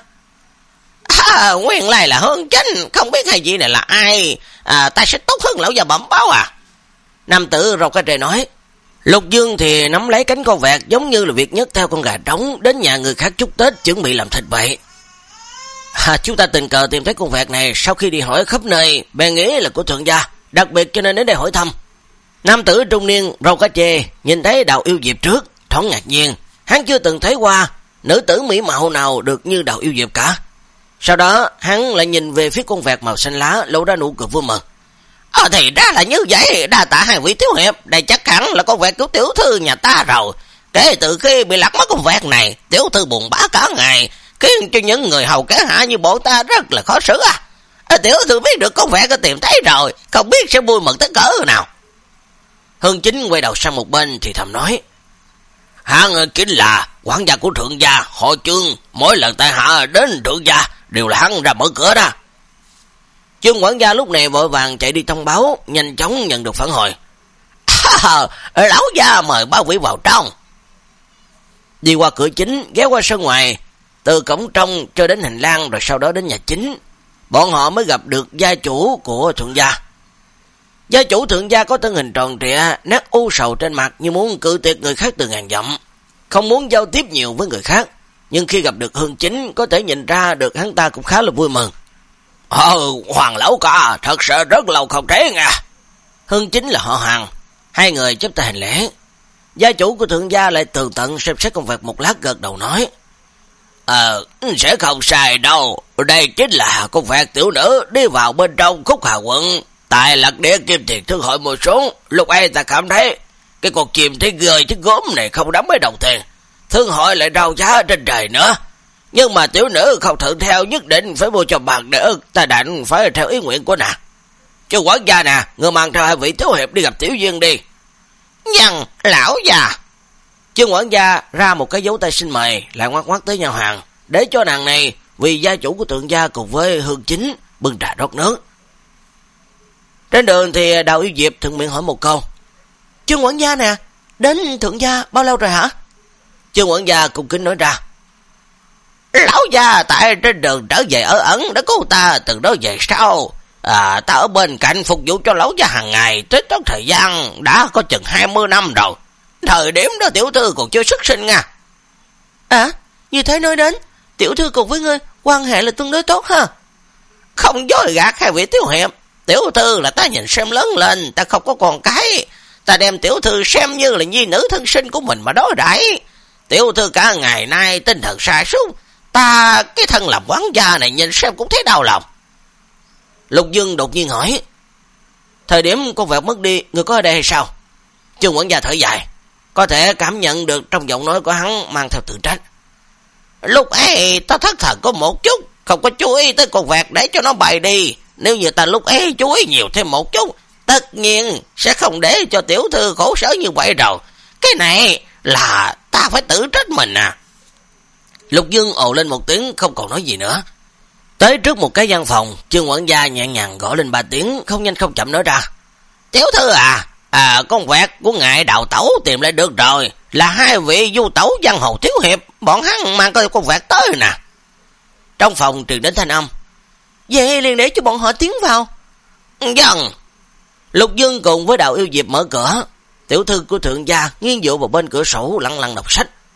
À, nguyên lai là Hương Chính, không biết hai vị này là ai, à, ta sẽ tốt hơn lão già bẩm báo à. Nam tử râu cá trê nói. Lục Dương thì nắm lấy cánh con vẹt giống như là việc nhất theo con gà trống đến nhà người khác chúc Tết chuẩn bị làm thịt vậy. À, chúng ta tình cờ tìm thấy con vẹt này, sau khi đi hỏi khắp nơi, bèn nghĩ là của thượng gia, đặc biệt cho nên đến đây hỏi thăm. Nam tử trung niên râu cá chê nhìn thấy Đào Yêu Diệp trước, thoáng ngạc nhiên, hắn chưa từng thấy qua nữ tử mỹ mạo nào được như Đào Yêu Diệp cả. Sau đó hắn lại nhìn về phía con vẹt màu xanh lá, lộ ra nụ cười vui mừng. Ờ thì ra là như vậy, đa tạ hai vị thiếu hiệp, đây chắc hẳn là con vẹt của tiểu thư nhà ta rồi. Kể từ khi bị lạc mất con vẹt này, tiểu thư buồn bã cả ngày, khiến cho những người hầu kế hạ như bọn ta rất là khó xử à. À, tiểu thư biết được con vẹt có tìm thấy rồi, không biết sẽ vui mừng tới cỡ nào. Hương Chính quay đầu sang một bên thì thầm nói. Hắn chính là quản gia của thượng gia, họ Trương, mỗi lần tại hạ đến thượng gia đều là hắn ra mở cửa đó. Trương quản gia lúc này vội vàng chạy đi thông báo, nhanh chóng nhận được phản hồi. À, lão gia mời ba vị vào trong. Đi qua cửa chính, ghé qua sân ngoài, từ cổng trong cho đến hành lang rồi sau đó đến nhà chính, bọn họ mới gặp được gia chủ của thượng gia. Gia chủ thượng gia có thân hình tròn trịa, nét u sầu trên mặt như muốn cự tuyệt người khác từ ngàn dặm, không muốn giao tiếp nhiều với người khác, nhưng khi gặp được Hương Chính có thể nhìn ra được hắn ta cũng khá là vui mừng. Ờ, Hoàng lão ca, thật sự rất lâu không thấy nha. Hương Chính là họ Hàng, hai người chấp tay hành lễ. Gia chủ của thượng gia lại tường tận xem xét công việc một lát, gật đầu nói. Ờ, sẽ không sai đâu, đây chính là con vẹt tiểu nữ đi vào bên trong Khúc Hà quận, tại Lạc Địa Kim Tiền Thương Hội mua xuống. Lúc ấy ta cảm thấy cái con chim thấy gơi chứ gốm này không đáng mấy đồng tiền, thương hội lại rau giá trên trời nữa. Nhưng mà tiểu nữ không thuận theo, nhất định phải mua cho bạn để ta đành phải theo ý nguyện của nàng. Chứ quản gia nè, người mang theo hai vị thiếu hiệp đi gặp tiểu duyên đi. Dân, lão già. Chương quản gia ra một cái dấu tay xin mời, lại ngoắc ngoắc tới nhau Hàng, để cho nàng này vì gia chủ của thượng gia cùng với Hương Chính bưng trà rót nước. Trên đường thì Đào Yêu Diệp thuận miệng hỏi một câu. Chương quản gia nè, đến thượng gia bao lâu rồi hả? Chương quản gia cung kính nói ra. Lão gia tại trên đường trở về ở ẩn đã cứu ta từ đó về sau. À, ta ở bên cạnh phục vụ cho lão gia hàng ngày, tới trong thời gian đã có chừng hai mươi năm rồi. Thời điểm đó tiểu thư còn chưa xuất sinh nha. À, như thế nói đến, tiểu thư cùng với ngươi quan hệ là tương đối tốt ha. Không dối gạt hai vị tiểu hiệp, tiểu thư là ta nhìn xem lớn lên, ta không có con cái, ta đem tiểu thư xem như là nhi nữ thân sinh của mình mà đối đãi. Tiểu thư cả ngày nay tinh thần sa sút, ta cái thân làm quán gia này nhìn xem cũng thấy đau lòng. Lục Dương đột nhiên hỏi. Thời điểm con vẹt mất đi, người có ở đây hay sao? Chương quản gia thở dài, có thể cảm nhận được trong giọng nói của hắn mang theo tự trách. Lúc ấy ta thất thần có một chút, không có chú ý tới con vẹt để cho nó bay đi. Nếu như ta lúc ấy chú ý nhiều thêm một chút, tất nhiên sẽ không để cho tiểu thư khổ sở như vậy rồi. Cái này là ta phải tự trách mình à. Lục Dương ồ lên một tiếng, không còn nói gì nữa. Tới trước một cái văn phòng, Chương quản gia nhẹ nhàng gõ lên ba tiếng, không nhanh không chậm nói ra. Tiểu thư à, à con vẹt của ngài Đào tẩu tìm lại được rồi, là hai vị du tẩu giang hồ thiếu hiệp, bọn hắn mang coi con vẹt tới nè. Trong phòng truyền đến thanh âm. Vậy liền để cho bọn họ tiến vào. Vâng. Lục Dương cùng với Đào Yêu Diệp mở cửa. Tiểu thư của thượng gia nghiêng dựa vào bên cửa sổ lặng lặng đọc sách.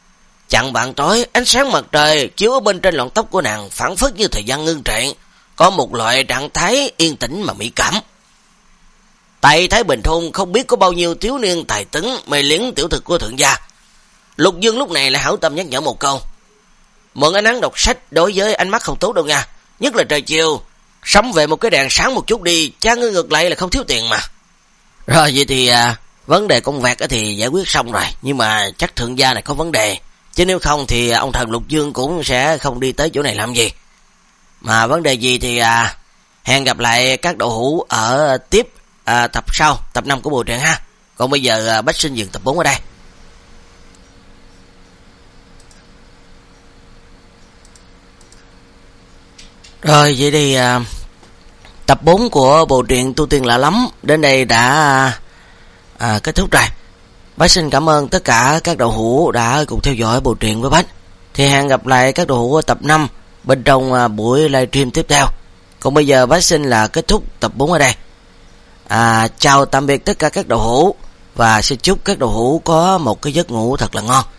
Chặn bạn tối, ánh sáng mặt trời chiếu ở bên trên lọn tóc của nàng phản phất như thời gian ngưng trệ, có một loại trạng thái yên tĩnh mà mỹ cảm. Tại Thái Bình thôn không biết có bao nhiêu thiếu niên tài tấn mê liếng tiểu thực của thượng gia. Lục Dương lúc này lại hảo tâm nhắc nhở một câu. Mượn ánh nắng đọc sách đối với ánh mắt không tốt đâu nha, nhất là trời chiều, sắm về một cái đèn sáng một chút đi, cha ngươi ngược lại là không thiếu tiền mà. Rồi vậy thì à, vấn đề công việc thì giải quyết xong rồi, nhưng mà chắc thượng gia này có vấn đề, chứ nếu không thì ông thần Lục Dương cũng sẽ không đi tới chỗ này làm gì. Mà vấn đề gì thì à, hẹn gặp lại các đậu hũ ở tiếp à, tập sau, tập năm của bộ truyện ha. Còn bây giờ à, Bách Sinh dừng tập bốn ở đây. Rồi vậy thì à, tập bốn của bộ truyện Tu Tiên Lạ Lắm đến đây đã à, kết thúc rồi. Bách xin cảm ơn tất cả các đậu hũ đã cùng theo dõi bộ truyện với Bách. Thì hẹn gặp lại các đậu hũ ở tập năm bên trong à, buổi livestream tiếp theo. Còn bây giờ Bách xin là kết thúc tập bốn ở đây. À, chào tạm biệt tất cả các đậu hũ và xin chúc các đậu hũ có một cái giấc ngủ thật là ngon.